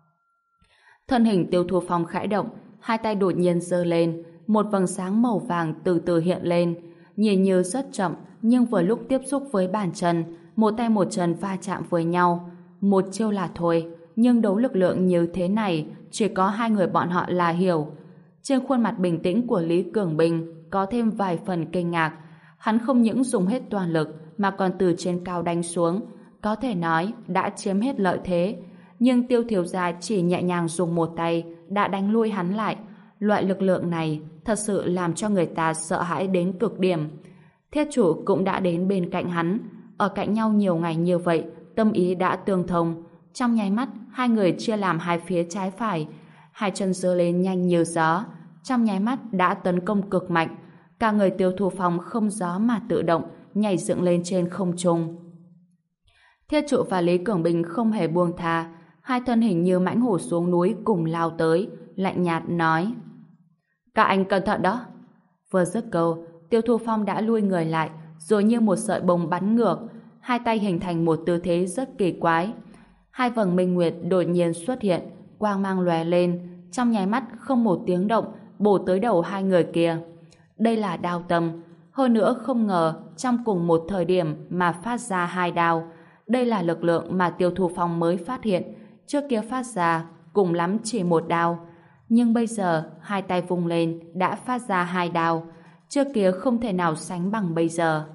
Thân hình Tiêu Thu Phong khẽ động, hai tay đột nhiên giơ lên, một vầng sáng màu vàng từ từ hiện lên, nhìn như rất chậm, nhưng vừa lúc tiếp xúc với bàn chân, một tay một chân va chạm với nhau. Một chiêu là thôi, nhưng đấu lực lượng như thế này chỉ có hai người bọn họ là hiểu. Trên khuôn mặt bình tĩnh của Lý Cường Bình có thêm vài phần kinh ngạc. Hắn không những dùng hết toàn lực mà còn từ trên cao đánh xuống, có thể nói đã chiếm hết lợi thế. Nhưng Tiêu thiếu gia chỉ nhẹ nhàng dùng một tay đã đánh lui hắn lại. Loại lực lượng này thật sự làm cho người ta sợ hãi đến cực điểm. Thiết Trụ cũng đã đến bên cạnh hắn. Ở cạnh nhau nhiều ngày như vậy, tâm ý đã tương thông. Trong nháy mắt, hai người chia làm hai phía trái phải. Hai chân giơ lên nhanh như gió. Trong nháy mắt đã tấn công cực mạnh. Cả người Tiêu Thu Phong không gió mà tự động, nhảy dựng lên trên không trung. Thiết Trụ và Lý Cường Bình không hề buông tha. Hai thân hình như mãnh hổ xuống núi cùng lao tới, lạnh nhạt nói: "Các anh cẩn thận đó." Vừa dứt câu, Tiêu Thu Phong đã lui người lại, rồi như một sợi bông bắn ngược, hai tay hình thành một tư thế rất kỳ quái. Hai vầng minh nguyệt đột nhiên xuất hiện, quang mang lóe lên, trong nháy mắt không một tiếng động bổ tới đầu hai người kia. Đây là đao tâm, hơn nữa không ngờ trong cùng một thời điểm mà phát ra hai đao. Đây là lực lượng mà Tiêu Thu Phong mới phát hiện, trước kia phát ra cùng lắm chỉ một đao, nhưng bây giờ hai tay vung lên đã phát ra hai đao, trước kia không thể nào sánh bằng bây giờ.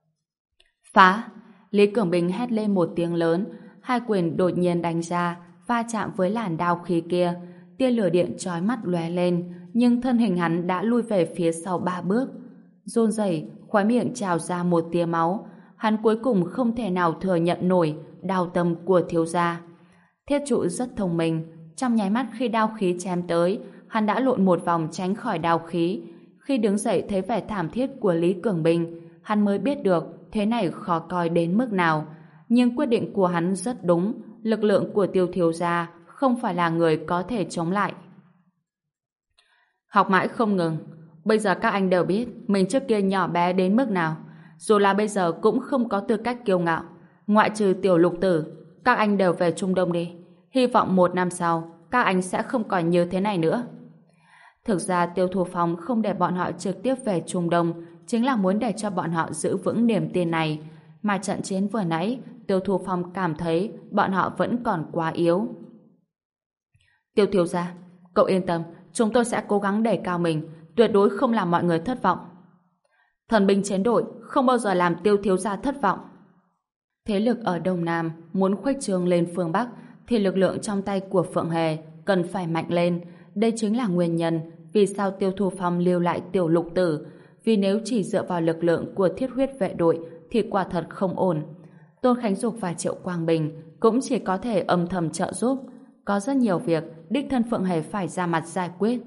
Phá! Lý Cường Bình hét lên một tiếng lớn, hai quyền đột nhiên đánh ra, va chạm với làn đao khí kia, tia lửa điện chói mắt lóe lên, nhưng thân hình hắn đã lui về phía sau 3 bước. Run rẩy, khóe miệng trào ra một tia máu, hắn cuối cùng không thể nào thừa nhận nổi đao tâm của thiếu gia. Thiết Trụ rất thông minh, trong nháy mắt khi đao khí chém tới, hắn đã lộn một vòng tránh khỏi đao khí. Khi đứng dậy thấy vẻ thảm thiết của Lý Cường Bình, hắn mới biết được thế này khó coi đến mức nào. Nhưng quyết định của hắn rất đúng, lực lượng của Tiêu thiếu gia không phải là người có thể chống lại. Học mãi không ngừng, bây giờ các anh đều biết mình trước kia nhỏ bé đến mức nào, dù là bây giờ cũng không có tư cách kiêu ngạo. Ngoại trừ Tiểu Lục Tử, các anh đều về Trung Đông đi. Hy vọng 1 năm sau các anh sẽ không còn như thế này nữa. Thực ra Tiêu Thu Phong không để bọn họ trực tiếp về Trung Đông chính là muốn để cho bọn họ giữ vững niềm tin này. Mà trận chiến vừa nãy, Tiêu Thu Phong cảm thấy bọn họ vẫn còn quá yếu. Tiêu thiếu gia, cậu yên tâm, chúng tôi sẽ cố gắng đề cao mình, tuyệt đối không làm mọi người thất vọng. Thần binh chiến đội không bao giờ làm Tiêu thiếu gia thất vọng. Thế lực ở Đông Nam muốn khuếch trương lên phương Bắc thì lực lượng trong tay của Phượng Hề cần phải mạnh lên. Đây chính là nguyên nhân vì sao Tiêu Thu Phong lưu lại Tiểu Lục Tử, vì nếu chỉ dựa vào lực lượng của Thiết Huyết vệ đội thì quả thật không ổn. Tôn Khánh Dục và Triệu Quang Bình cũng chỉ có thể âm thầm trợ giúp. Có rất nhiều việc đích thân Phượng Hề phải ra mặt giải quyết.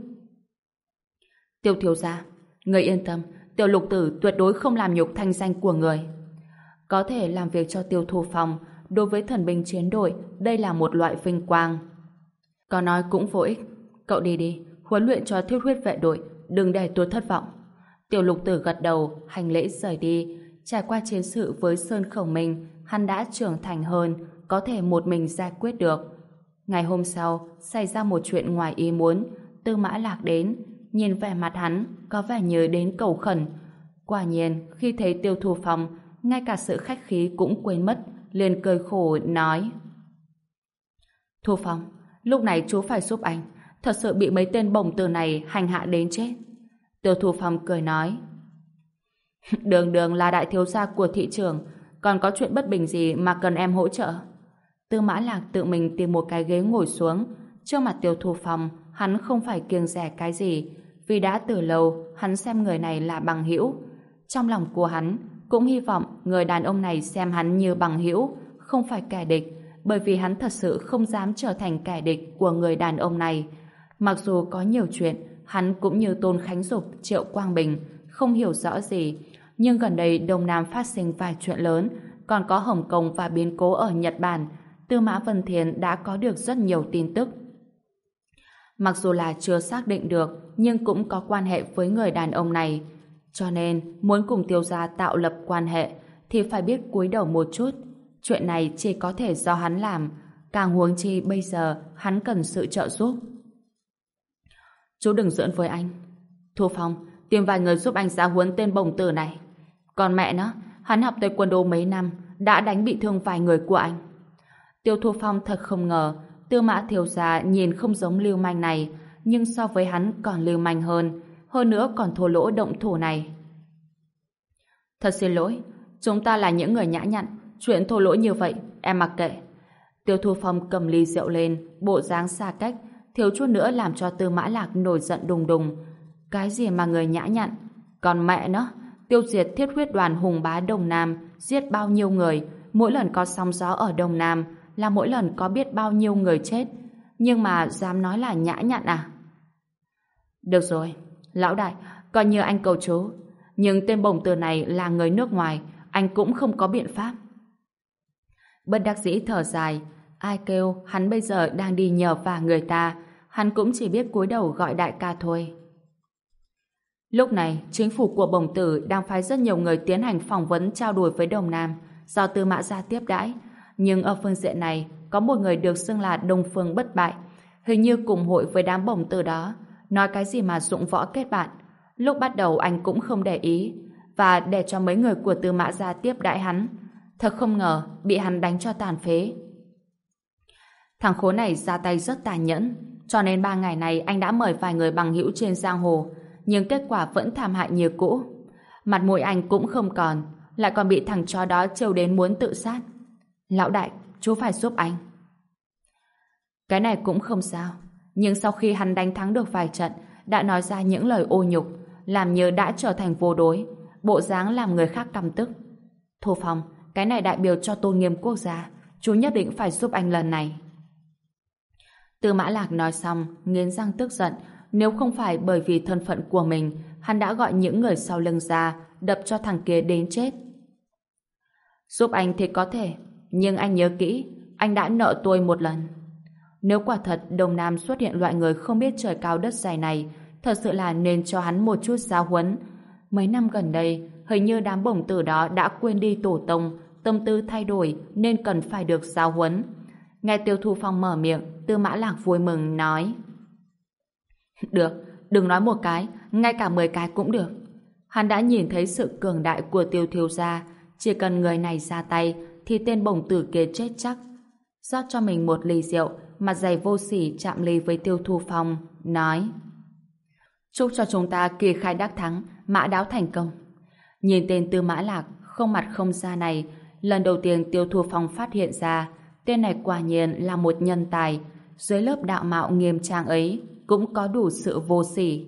Tiêu thiếu gia, người yên tâm, Tiểu Lục Tử tuyệt đối không làm nhục thanh danh của người. Có thể làm việc cho Tiêu Thu Phong, đối với thần binh chiến đội, đây là một loại vinh quang. Có nói cũng vô ích, cậu đi đi, huấn luyện cho thiết huyết vệ đội, đừng để tôi thất vọng. Tiểu Lục Tử gật đầu, hành lễ rời đi. Trải qua chiến sự với Sơn Khẩu Minh, hắn đã trưởng thành hơn, có thể một mình giải quyết được. Ngày hôm sau, xảy ra một chuyện ngoài ý muốn. Tư Mã Lạc đến, nhìn vẻ mặt hắn, có vẻ như đến cầu khẩn. Quả nhiên, khi thấy Tiêu Thu Phong, ngay cả sự khách khí cũng quên mất, liền cười khổ nói: Thu Phong, lúc này chú phải giúp anh, thật sự bị mấy tên bổng tử này hành hạ đến chết. Tiêu Thu Phong cười nói: Đường Đường là đại thiếu gia của thị trường, còn có chuyện bất bình gì mà cần em hỗ trợ? Tư Mã Lạc tự mình tìm một cái ghế ngồi xuống. Trước mặt Tiêu Thu Phong, hắn không phải kiêng dè cái gì, vì đã từ lâu hắn xem người này là bằng hữu. Trong lòng của hắn cũng hy vọng người đàn ông này xem hắn như bằng hữu, không phải kẻ địch, bởi vì hắn thật sự không dám trở thành kẻ địch của người đàn ông này. Mặc dù có nhiều chuyện, hắn cũng như Tôn Khánh Dục, Triệu Quang Bình, không hiểu rõ gì, nhưng gần đây Đông Nam phát sinh vài chuyện lớn, còn có Hồng Kông và biến cố ở Nhật Bản, Tư Mã Vân Thiền đã có được rất nhiều tin tức. Mặc dù là chưa xác định được, nhưng cũng có quan hệ với người đàn ông này. Cho nên, muốn cùng Tiêu gia tạo lập quan hệ, thì phải biết cúi đầu một chút. Chuyện này chỉ có thể do hắn làm, càng huống chi bây giờ hắn cần sự trợ giúp. Chú đừng giỡn với anh. Thu Phong, tìm vài người giúp anh giáo huấn tên bổng tử này. Còn mẹ nó, hắn học taekwondo đô mấy năm, đã đánh bị thương vài người của anh. Tiêu Thu Phong thật không ngờ, Tư Mã thiếu gia nhìn không giống lưu manh này, nhưng so với hắn còn lưu manh hơn nữa còn thô lỗ động thủ này. Thật xin lỗi, chúng ta là những người nhã nhặn, chuyện thô lỗ như vậy, em mặc kệ. Tiêu Thu Phong cầm ly rượu lên, bộ dáng xa cách, thiếu chút nữa làm cho Tư Mã Lạc nổi giận đùng đùng. Cái gì mà người nhã nhặn? Còn mẹ nó, tiêu diệt thiết huyết đoàn hùng bá Đông Nam, giết bao nhiêu người, mỗi lần có sóng gió ở Đông Nam, là mỗi lần có biết bao nhiêu người chết. Nhưng mà dám nói là nhã nhặn à? Được rồi, lão đại, coi như anh cầu chú. Nhưng tên bổng tử này là người nước ngoài, anh cũng không có biện pháp. Bất đắc dĩ thở dài, ai kêu hắn bây giờ đang đi nhờ vả người ta, hắn cũng chỉ biết cúi đầu gọi đại ca thôi. Lúc này, chính phủ của bổng tử đang phái rất nhiều người tiến hành phỏng vấn trao đổi với Đông Nam, do Tư Mã gia tiếp đãi. Nhưng ở phương diện này, có một người được xưng là Đông Phương Bất Bại, hình như cùng hội với đám bổng tử đó, nói cái gì mà dụng võ kết bạn. Lúc bắt đầu anh cũng không để ý, và để cho mấy người của Tư Mã gia tiếp đãi hắn. Thật không ngờ, bị hắn đánh cho tàn phế. Thằng khốn này ra tay rất tàn nhẫn, cho nên 3 ngày này anh đã mời vài người bằng hữu trên giang hồ, nhưng kết quả vẫn thảm hại như cũ. Mặt mũi anh cũng không còn, lại còn bị thằng chó đó trêu đến muốn tự sát. Lão đại, chú phải giúp anh. Cái này cũng không sao, nhưng sau khi hắn đánh thắng được vài trận, đã nói ra những lời ô nhục, làm như đã trở thành vô đối, bộ dáng làm người khác căm tức. Thu Phong, cái này đại biểu cho tôn nghiêm quốc gia, chú nhất định phải giúp anh lần này. Tư Mã Lạc nói xong, nghiến răng tức giận. Nếu không phải bởi vì thân phận của mình, hắn đã gọi những người sau lưng ra, đập cho thằng kia đến chết. Giúp anh thì có thể, nhưng anh nhớ kỹ, anh đã nợ tôi một lần. Nếu quả thật Đông Nam xuất hiện loại người không biết trời cao đất dày này, thật sự là nên cho hắn một chút giáo huấn. Mấy năm gần đây, hình như đám bổng tử đó đã quên đi tổ tông, tâm tư thay đổi nên cần phải được giáo huấn. Nghe Tiêu Thu Phong mở miệng, Tư Mã Lạc vui mừng nói: Được, đừng nói một cái, ngay cả 10 cái cũng được. Hắn đã nhìn thấy sự cường đại của Tiêu thiếu gia, chỉ cần người này ra tay thì tên bổng tử kia chết chắc. Rót cho mình một ly rượu, mặt dày vô sỉ chạm ly với Tiêu Thu Phong, nói: Chúc cho chúng ta kỳ khai đắc thắng, mã đáo thành công. Nhìn tên Tư Mã Lạc không mặt không da này, lần đầu tiên Tiêu Thu Phong phát hiện ra tên này quả nhiên là một nhân tài, dưới lớp đạo mạo nghiêm trang ấy cũng có đủ sự vô sỉ.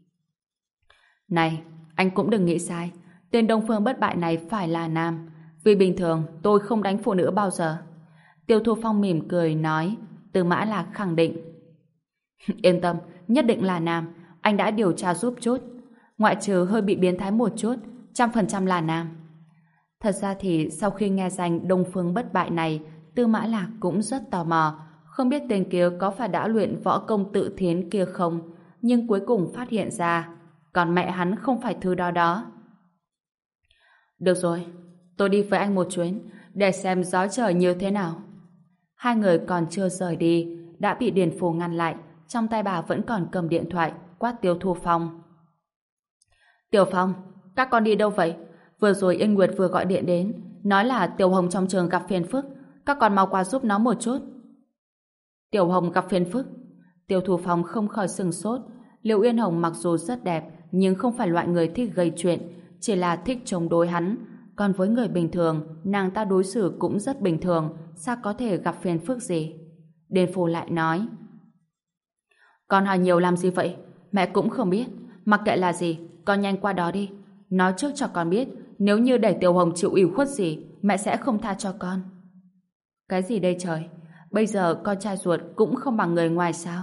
Này, anh cũng đừng nghĩ sai, tên Đông Phương Bất Bại này phải là nam, vì bình thường tôi không đánh phụ nữ bao giờ. Tiêu Thu Phong mỉm cười nói. Tư Mã Lạc khẳng định: Yên tâm, nhất định là nam. Anh đã điều tra giúp chút. Ngoại trừ hơi bị biến thái một chút, 100% là nam. Thật ra thì sau khi nghe danh Đông Phương bất bại này, Tư Mã Lạc cũng rất tò mò, không biết tên kia có phải đã luyện võ công tự thiến kia không, nhưng cuối cùng phát hiện ra, còn mẹ hắn không phải thứ đó đó. Được rồi, tôi đi với anh một chuyến, để xem gió trời như thế nào. Hai người còn chưa rời đi, đã bị Điền Phù ngăn lại, trong tay bà vẫn còn cầm điện thoại, quát Tiêu Thu Phong. Tiểu Phong, các con đi đâu vậy? Vừa rồi Yên Nguyệt vừa gọi điện đến, nói là Tiểu Hồng trong trường gặp phiền phức, các con mau qua giúp nó một chút. Tiểu Hồng gặp phiền phức? Tiêu Thu Phong không khỏi sừng sốt. Liệu Yên Hồng mặc dù rất đẹp, nhưng không phải loại người thích gây chuyện, chỉ là thích chống đối hắn. Còn với người bình thường, nàng ta đối xử cũng rất bình thường, sao có thể gặp phiền phức gì? Điền Phù lại nói, con hỏi nhiều làm gì vậy? Mẹ cũng không biết. Mặc kệ là gì, con nhanh qua đó đi. Nói trước cho con biết, nếu như để Tiểu Hồng chịu ủy khuất gì, mẹ sẽ không tha cho con. Cái gì đây trời? Bây giờ con trai ruột cũng không bằng người ngoài sao?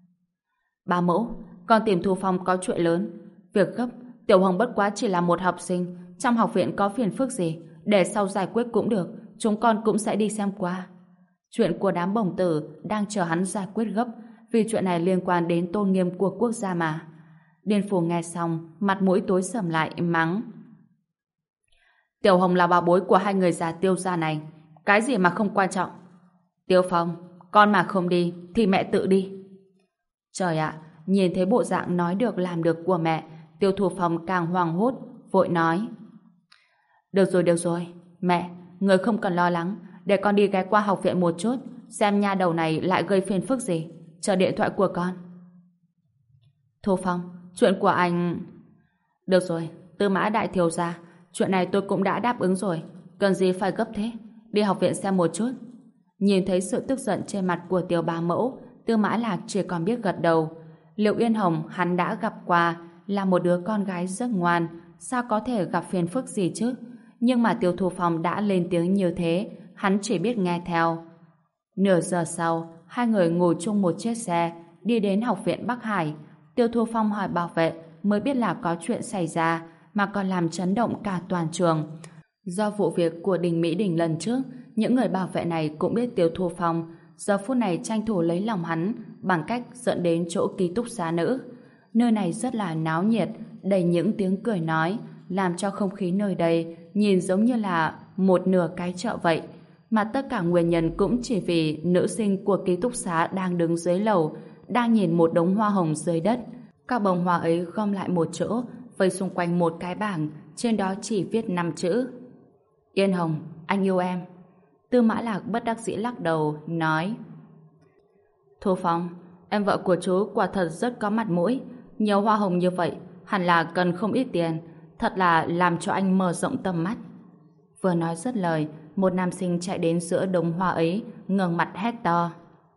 Ba mẫu, con tìm Thu Phong có chuyện lớn. Việc gấp, Tiểu Hồng bất quá chỉ là một học sinh, trong học viện có phiền phức gì, để sau giải quyết cũng được, chúng con cũng sẽ đi xem qua. Chuyện của đám bổng tử đang chờ hắn giải quyết gấp, vì chuyện này liên quan đến tôn nghiêm của quốc gia mà. Điền Phù nghe xong, mặt mũi tối sầm lại, mắng. Tiểu Hồng là bảo bối của hai người già Tiêu gia này, cái gì mà không quan trọng. Tiêu Phong, con mà không đi, thì mẹ tự đi. Trời ạ, nhìn thấy bộ dạng nói được làm được của mẹ, Tiêu Thu Phong càng hoảng hốt, vội nói. Được rồi, mẹ, người không cần lo lắng, để con đi ghé qua học viện một chút, xem nha đầu này lại gây phiền phức gì. Chờ điện thoại của con. Thu Phong, chuyện của anh... Được rồi, Tư Mã đại thiếu gia, chuyện này tôi cũng đã đáp ứng rồi, cần gì phải gấp thế, đi học viện xem một chút. Nhìn thấy sự tức giận trên mặt của Tiêu bá mẫu, Tư Mã Lạc chỉ còn biết gật đầu. Liệu Yên Hồng hắn đã gặp qua, là một đứa con gái rất ngoan, sao có thể gặp phiền phức gì chứ? Nhưng mà Tiêu Thu Phong đã lên tiếng như thế, hắn chỉ biết nghe theo. Nửa giờ sau, hai người ngồi chung một chiếc xe, đi đến học viện Bắc Hải. Tiêu Thu Phong hỏi bảo vệ, mới biết là có chuyện xảy ra, mà còn làm chấn động cả toàn trường. Do vụ việc của Đình Mỹ Đình lần trước, những người bảo vệ này cũng biết Tiêu Thu Phong, giờ phút này tranh thủ lấy lòng hắn bằng cách dẫn đến chỗ ký túc xá nữ. Nơi này rất là náo nhiệt, đầy những tiếng cười nói, làm cho không khí nơi đây nhìn giống như là một nửa cái chợ vậy. Mà tất cả nguyên nhân cũng chỉ vì nữ sinh của ký túc xá đang đứng dưới lầu, đang nhìn một đống hoa hồng dưới đất. Các bông hoa ấy gom lại một chỗ, vây xung quanh một cái bảng, trên đó chỉ viết 5 chữ. Yên Hồng, anh yêu em. Tư Mã Lạc bất đắc dĩ lắc đầu, nói. Thu Phong, em vợ của chú quả thật rất có mặt mũi. Nhiều hoa hồng như vậy, hẳn là cần không ít tiền. Thật là làm cho anh mở rộng tầm mắt. Vừa nói dứt lời, một nam sinh chạy đến giữa đống hoa ấy, ngẩng mặt hét to.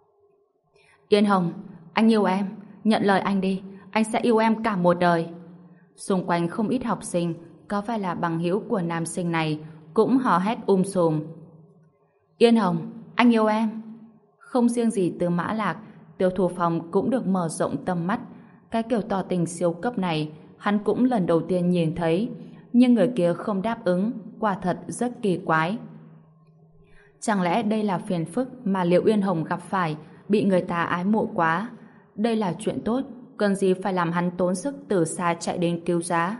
Yên Hồng, anh yêu em, nhận lời anh đi, anh sẽ yêu em cả một đời. Xung quanh không ít học sinh, có phải là bằng hữu của nam sinh này, cũng hò hét sùm. Yên Hồng, anh yêu em. Không riêng gì Tư Mã Lạc, Tiêu Thu Phong cũng được mở rộng tầm mắt. Cái kiểu tỏ tình siêu cấp này, hắn cũng lần đầu tiên nhìn thấy, nhưng người kia không đáp ứng, quả thật rất kỳ quái. Chẳng lẽ đây là phiền phức mà Liệu Yên Hồng gặp phải, bị người ta ái mộ quá? Đây là chuyện tốt, cần gì phải làm hắn tốn sức từ xa chạy đến cứu giá.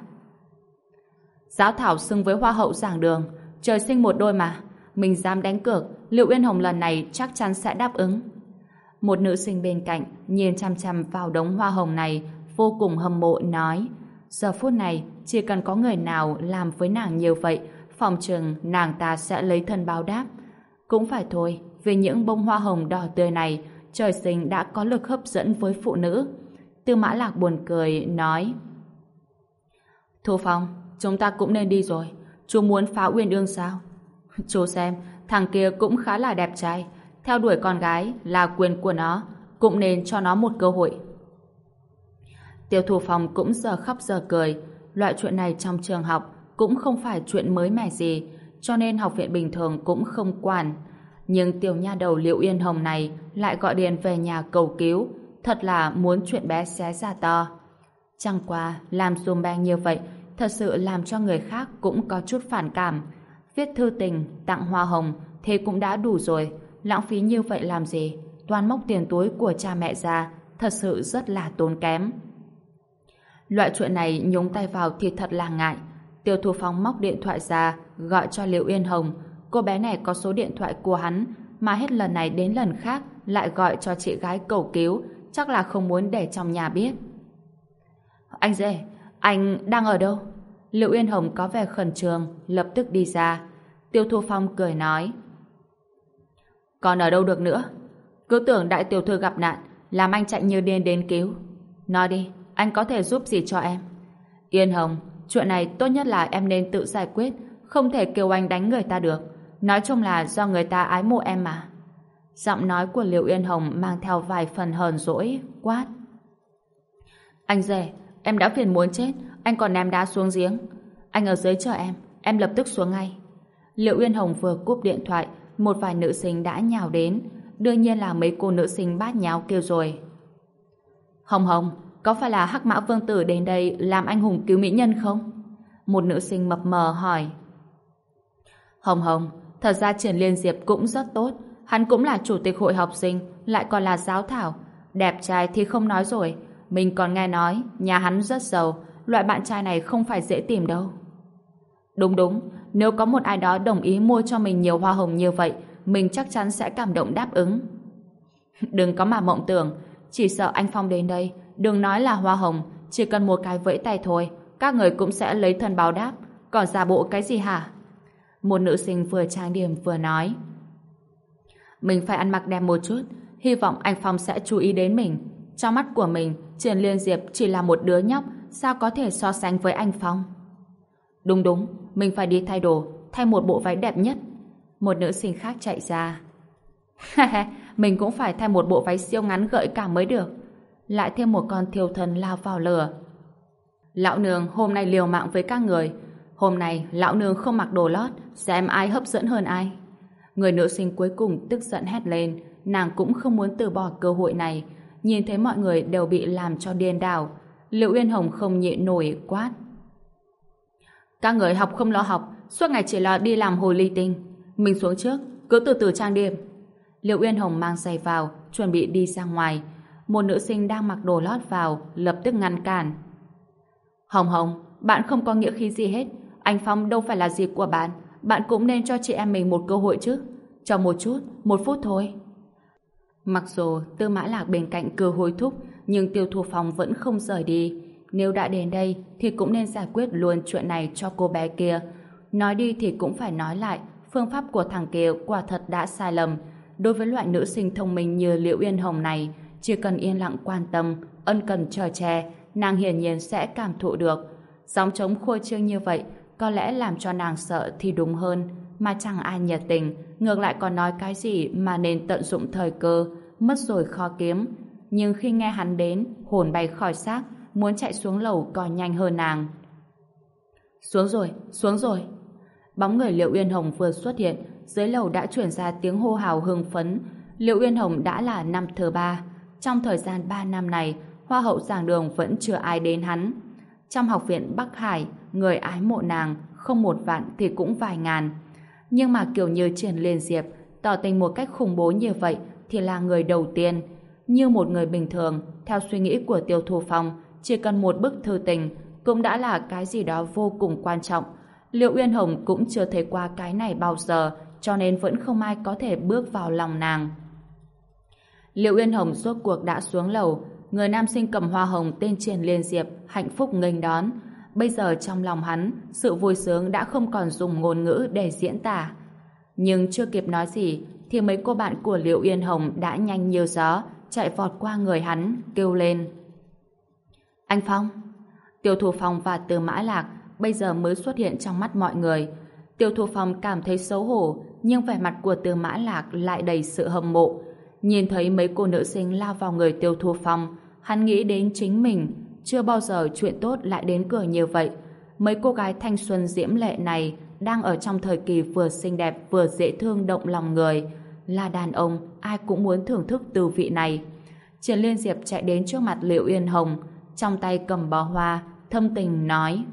Giáo thảo xưng với hoa hậu giảng đường, trời sinh một đôi mà, mình dám đánh cược, Liệu Yên Hồng lần này chắc chắn sẽ đáp ứng. Một nữ sinh bên cạnh nhìn chăm chăm vào đống hoa hồng này, vô cùng hâm mộ nói, giờ phút này chỉ cần có người nào làm với nàng như vậy, phòng chừng nàng ta sẽ lấy thân báo đáp. Cũng phải thôi, vì những bông hoa hồng đỏ tươi này, trời sinh đã có lực hấp dẫn với phụ nữ. Tư Mã Lạc buồn cười, nói. Thu Phong, chúng ta cũng nên đi rồi. Chú muốn phá Uyên Ương sao? Chú xem, thằng kia cũng khá là đẹp trai. Theo đuổi con gái là quyền của nó, cũng nên cho nó một cơ hội. Tiêu Thu Phong cũng giờ khóc giờ cười. Loại chuyện này trong trường học cũng không phải chuyện mới mẻ gì, cho nên học viện bình thường cũng không quản. Nhưng tiểu nha đầu Liệu Yên Hồng này lại gọi điện về nhà cầu cứu. thật là muốn chuyện bé xé ra to. Chẳng qua, làm dùm beng như vậy, thật sự làm cho người khác cũng có chút phản cảm. Viết thư tình, tặng hoa hồng, thế cũng đã đủ rồi, lãng phí như vậy làm gì? Toàn móc tiền túi của cha mẹ ra, thật sự rất là tốn kém. Loại chuyện này nhúng tay vào thì thật là ngại. Tiêu Thu Phong móc điện thoại ra, gọi cho Liệu Yên Hồng. Cô bé này có số điện thoại của hắn, mà hết lần này đến lần khác lại gọi cho chị gái cầu cứu, chắc là không muốn để trong nhà biết. Anh rể, anh đang ở đâu? Liệu Yên Hồng có vẻ khẩn trương, lập tức đi ra. Tiêu Thu Phong cười nói: còn ở đâu được nữa? Cứ tưởng đại tiểu thư gặp nạn, làm anh chạy như điên đến cứu. Nói đi, anh có thể giúp gì cho em? Yên Hồng, chuyện này tốt nhất là em nên tự giải quyết, không thể kêu anh đánh người ta được. Nói chung là do người ta ái mộ em mà. Giọng nói của Liệu Yên Hồng mang theo vài phần hờn dỗi, quát: anh rể, em đã phiền muốn chết, anh còn ném đá xuống giếng. Anh ở dưới chờ em lập tức xuống ngay. Liệu Yên Hồng vừa cúp điện thoại, một vài nữ sinh đã nhào đến, đương nhiên là mấy cô nữ sinh bát nháo kêu rồi. Hồng Hồng, có phải là Hắc Mã Vương Tử đến đây làm anh hùng cứu mỹ nhân không? Một nữ sinh mập mờ hỏi. Hồng Hồng, thật ra Triển Liên Diệp cũng rất tốt, hắn cũng là chủ tịch hội học sinh, lại còn là giáo thảo, đẹp trai thì không nói rồi, mình còn nghe nói nhà hắn rất giàu, loại bạn trai này không phải dễ tìm đâu. Đúng đúng, nếu có một ai đó đồng ý mua cho mình nhiều hoa hồng như vậy, mình chắc chắn sẽ cảm động đáp ứng. Đừng có mà mộng tưởng, chỉ sợ anh Phong đến đây, đừng nói là hoa hồng, chỉ cần một cái vẫy tay thôi, các người cũng sẽ lấy thân báo đáp, còn giả bộ cái gì hả? Một nữ sinh vừa trang điểm vừa nói. Mình phải ăn mặc đẹp một chút, hy vọng anh Phong sẽ chú ý đến mình. Trong mắt của mình, Triển Liên Diệp chỉ là một đứa nhóc, sao có thể so sánh với anh Phong? Đúng đúng, mình phải đi thay đồ, thay một bộ váy đẹp nhất. Một nữ sinh khác chạy ra. Mình cũng phải thay một bộ váy siêu ngắn gợi cảm mới được. Lại thêm một con thiêu thân lao vào lửa. Lão nương hôm nay liều mạng với các người. Hôm nay lão nương không mặc đồ lót, xem ai hấp dẫn hơn ai. Người nữ sinh cuối cùng tức giận hét lên, nàng cũng không muốn từ bỏ cơ hội này. Nhìn thấy mọi người đều bị làm cho điên đảo, Liệu Uyên Hồng không nhịn nổi quát. Các người học không lo học, suốt ngày chỉ lo đi làm hồ ly tinh. Mình xuống trước, cứ từ từ trang điểm. Liệu Uyên Hồng mang giày vào, chuẩn bị đi ra ngoài. Một nữ sinh đang mặc đồ lót vào, lập tức ngăn cản. Hồng Hồng, bạn không có nghĩa khí gì hết. Anh Phong đâu phải là gì của bạn. Bạn cũng nên cho chị em mình một cơ hội chứ. Cho một chút, một phút thôi. Mặc dù Tư Mã Lạc bên cạnh cứ hối thúc, nhưng Tiêu Thu Phong vẫn không rời đi. Nếu đã đến đây thì cũng nên giải quyết luôn chuyện này cho cô bé kia. Nói đi thì cũng phải nói lại, phương pháp của thằng kia quả thật đã sai lầm. Đối với loại nữ sinh thông minh như Liễu Uyên Hồng này, chỉ cần yên lặng quan tâm, ân cần chờ che, nàng hiển nhiên sẽ cảm thụ được. Gióng trống khua trương như vậy có lẽ làm cho nàng sợ thì đúng hơn, mà chẳng ai nhiệt tình, ngược lại còn nói cái gì mà nên tận dụng thời cơ, mất rồi khó kiếm. Nhưng khi nghe hắn đến, hồn bay khỏi xác, muốn chạy xuống lầu còn nhanh hơn nàng. Xuống rồi, xuống rồi. Bóng người Liễu Uyên Hồng vừa xuất hiện, dưới lầu đã chuyển ra tiếng hô hào hưng phấn. Liễu Uyên Hồng đã là năm thứ 3. Trong thời gian 3 năm này, hoa hậu giảng đường vẫn chưa ai đến hắn. Trong học viện Bắc Hải, người ái mộ nàng không 1 vạn thì cũng vài ngàn. Nhưng mà kiểu như Triển Liên Diệp tỏ tình một cách khủng bố như vậy thì là người đầu tiên. Như một người bình thường, theo suy nghĩ của Tiêu Thu Phong, chỉ cần một bức thư tình cũng đã là cái gì đó vô cùng quan trọng. Liễu Uyên Hồng cũng chưa thấy qua cái này bao giờ, cho nên vẫn không ai có thể bước vào lòng nàng. Liễu Uyên Hồng rốt cuộc đã xuống lầu, người nam sinh cầm hoa hồng tên Triển Liên Diệp hạnh phúc nghênh đón. Bây giờ trong lòng hắn, sự vui sướng đã không còn dùng ngôn ngữ để diễn tả. Nhưng chưa kịp nói gì, thì mấy cô bạn của Liễu Uyên Hồng đã nhanh như gió, chạy vọt qua người hắn, kêu lên. Anh Phong! Tiêu Thu Phong và Tư Mã Lạc bây giờ mới xuất hiện trong mắt mọi người. Tiêu Thu Phong cảm thấy xấu hổ, nhưng vẻ mặt của Tư Mã Lạc lại đầy sự hâm mộ. Nhìn thấy mấy cô nữ sinh lao vào người Tiêu Thu Phong, hắn nghĩ đến chính mình. Chưa bao giờ chuyện tốt lại đến cửa như vậy. Mấy cô gái thanh xuân diễm lệ này đang ở trong thời kỳ vừa xinh đẹp vừa dễ thương động lòng người. Là đàn ông, ai cũng muốn thưởng thức tư vị này. Triển Liên Diệp chạy đến trước mặt Liệu Yên Hồng, trong tay cầm bó hoa, thâm tình nói: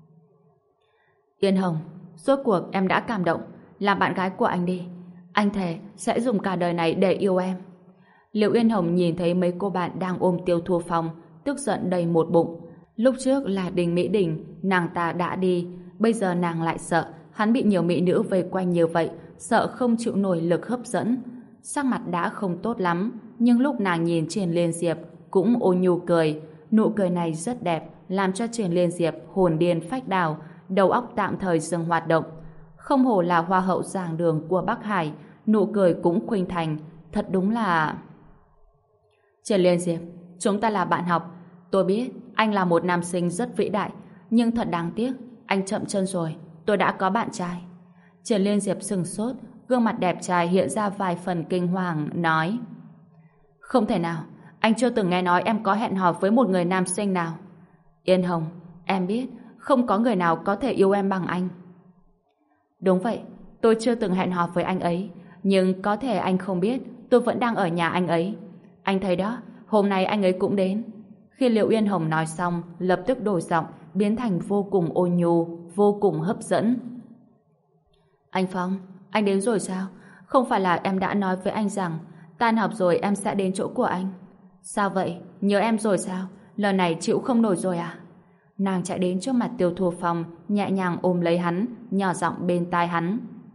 Yên Hồng, rốt cuộc em đã cảm động, làm bạn gái của anh đi. Anh thề sẽ dùng cả đời này để yêu em. Liệu Yên Hồng nhìn thấy mấy cô bạn đang ôm Tiêu Thu Phong, tức giận đầy một bụng. Lúc trước là Đình Mỹ Đình, nàng ta đã đi, bây giờ nàng lại sợ hắn bị nhiều mỹ nữ vây quanh như vậy, sợ không chịu nổi lực hấp dẫn. Sắc mặt đã không tốt lắm, nhưng lúc nàng nhìn Triển Liên Diệp cũng ôn nhu cười. Nụ cười này rất đẹp, làm cho Triển Liên Diệp hồn điên phách đảo, đầu óc tạm thời dừng hoạt động. Không hổ là hoa hậu giảng đường của Bắc Hải, nụ cười cũng khuynh thành, thật đúng là... Triển Liên Diệp, chúng ta là bạn học. Tôi biết anh là một nam sinh rất vĩ đại, nhưng thật đáng tiếc, anh chậm chân rồi, tôi đã có bạn trai. Triển Liên Diệp sừng sốt, gương mặt đẹp trai hiện ra vài phần kinh hoàng, nói: Không thể nào, anh chưa từng nghe nói em có hẹn hò với một người nam sinh nào. Yên Hồng, em biết, không có người nào có thể yêu em bằng anh. Đúng vậy, tôi chưa từng hẹn hò với anh ấy, nhưng có thể anh không biết, tôi vẫn đang ở nhà anh ấy. Anh thấy đó, hôm nay anh ấy cũng đến. Khi Liệu Yên Hồng nói xong, lập tức đổi giọng, biến thành vô cùng ôn nhu, vô cùng hấp dẫn. Anh Phong, anh đến rồi sao? Không phải là em đã nói với anh rằng tan học rồi em sẽ đến chỗ của anh. Sao vậy? Nhớ em rồi sao? Lần này chịu không nổi rồi à? Nàng chạy đến trước mặt Tiêu Thu Phong, nhẹ nhàng ôm lấy hắn, nhỏ giọng bên tai hắn.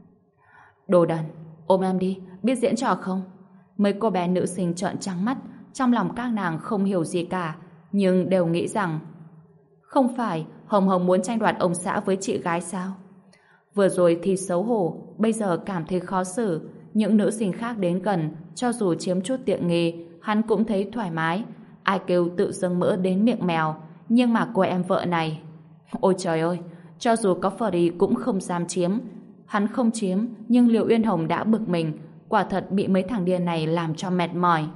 Đồ đần, ôm em đi, biết diễn trò không? Mấy cô bé nữ sinh trợn trắng mắt, trong lòng các nàng không hiểu gì cả, nhưng đều nghĩ rằng không phải Hồng Hồng muốn tranh đoạt ông xã với chị gái sao? Vừa rồi thì xấu hổ, bây giờ cảm thấy khó xử. Những nữ sinh khác đến gần, cho dù chiếm chút tiện nghi, hắn cũng thấy thoải mái. Ai kêu tự dâng mỡ đến miệng mèo. Nhưng mà cô em vợ này, ôi trời ơi, cho dù có phở đi cũng không dám chiếm. Hắn không chiếm, nhưng Liệu Uyên Hồng đã bực mình, quả thật bị mấy thằng điên này làm cho mệt mỏi.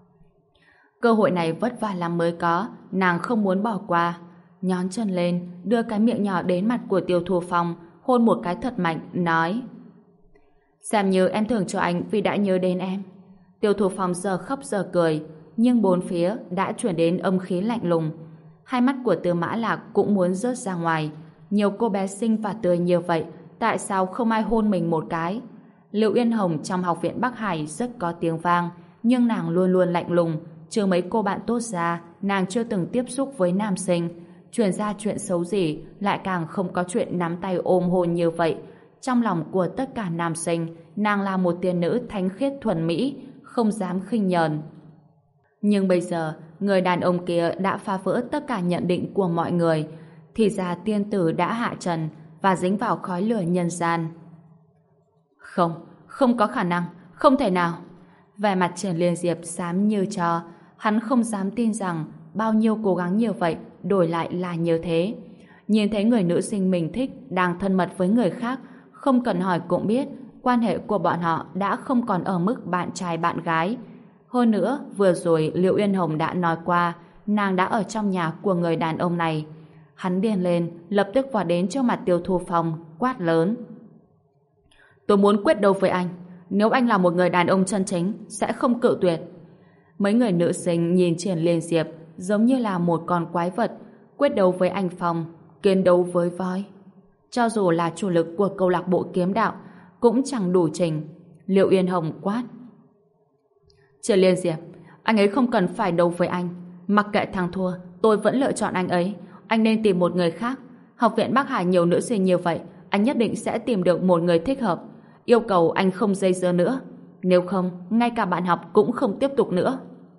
Cơ hội này vất vả lắm mới có, nàng không muốn bỏ qua. Nhón chân lên, đưa cái miệng nhỏ đến mặt của Tiêu Thu Phong, hôn một cái thật mạnh, nói: Xem như em thưởng cho anh vì đã nhớ đến em. Tiêu Thu Phong giờ khóc giờ cười, nhưng bốn phía đã chuyển đến âm khí lạnh lùng. Hai mắt của Tư Mã Lạc cũng muốn rớt ra ngoài. Nhiều cô bé xinh và tươi như vậy, tại sao không ai hôn mình một cái? Liệu Yên Hồng trong học viện Bắc Hải rất có tiếng vang, nhưng nàng luôn luôn lạnh lùng. Trừ mấy cô bạn tốt ra, nàng chưa từng tiếp xúc với nam sinh. Truyền ra chuyện xấu gì, lại càng không có chuyện nắm tay ôm hôn như vậy. Trong lòng của tất cả nam sinh, nàng là một tiên nữ thánh khiết thuần mỹ, không dám khinh nhờn. Nhưng bây giờ, người đàn ông kia đã phá vỡ tất cả nhận định của mọi người. Thì ra tiên tử đã hạ trần và dính vào khói lửa nhân gian. Không, không có khả năng, không thể nào. Vẻ mặt Triển Liên Diệp xám như tro, hắn không dám tin rằng bao nhiêu cố gắng như vậy đổi lại là như thế. Nhìn thấy người nữ sinh mình thích đang thân mật với người khác, không cần hỏi cũng biết quan hệ của bọn họ đã không còn ở mức bạn trai bạn gái. Hơn nữa, vừa rồi Liệu Uyên Hồng đã nói qua nàng đã ở trong nhà của người đàn ông này. Hắn điên lên, lập tức vào đến trước mặt Tiêu Thu Phong, quát lớn: Tôi muốn quyết đấu với anh. Nếu anh là một người đàn ông chân chính, sẽ không cự tuyệt. Mấy người nữ sinh nhìn Triển Liên Diệp giống như là một con quái vật. Quyết đấu với anh Phong, kiên đấu với voi. Cho dù là chủ lực của câu lạc bộ kiếm đạo, cũng chẳng đủ trình. Liệu Uyên Hồng quát: Triển Liên Diệp, anh ấy không cần phải đấu với anh. Mặc kệ thắng thua, tôi vẫn lựa chọn anh ấy. Anh nên tìm một người khác. Học viện Bắc Hải nhiều nữ sinh như vậy, anh nhất định sẽ tìm được một người thích hợp. Yêu cầu anh không dây dưa nữa. Nếu không, ngay cả bạn học cũng không tiếp tục nữa.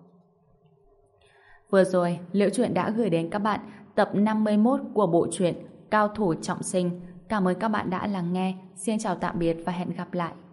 Vừa rồi, Liễu Chuyện đã gửi đến các bạn tập 51 của bộ truyện Cao Thủ Trọng Sinh. Cảm ơn các bạn đã lắng nghe. Xin chào tạm biệt và hẹn gặp lại.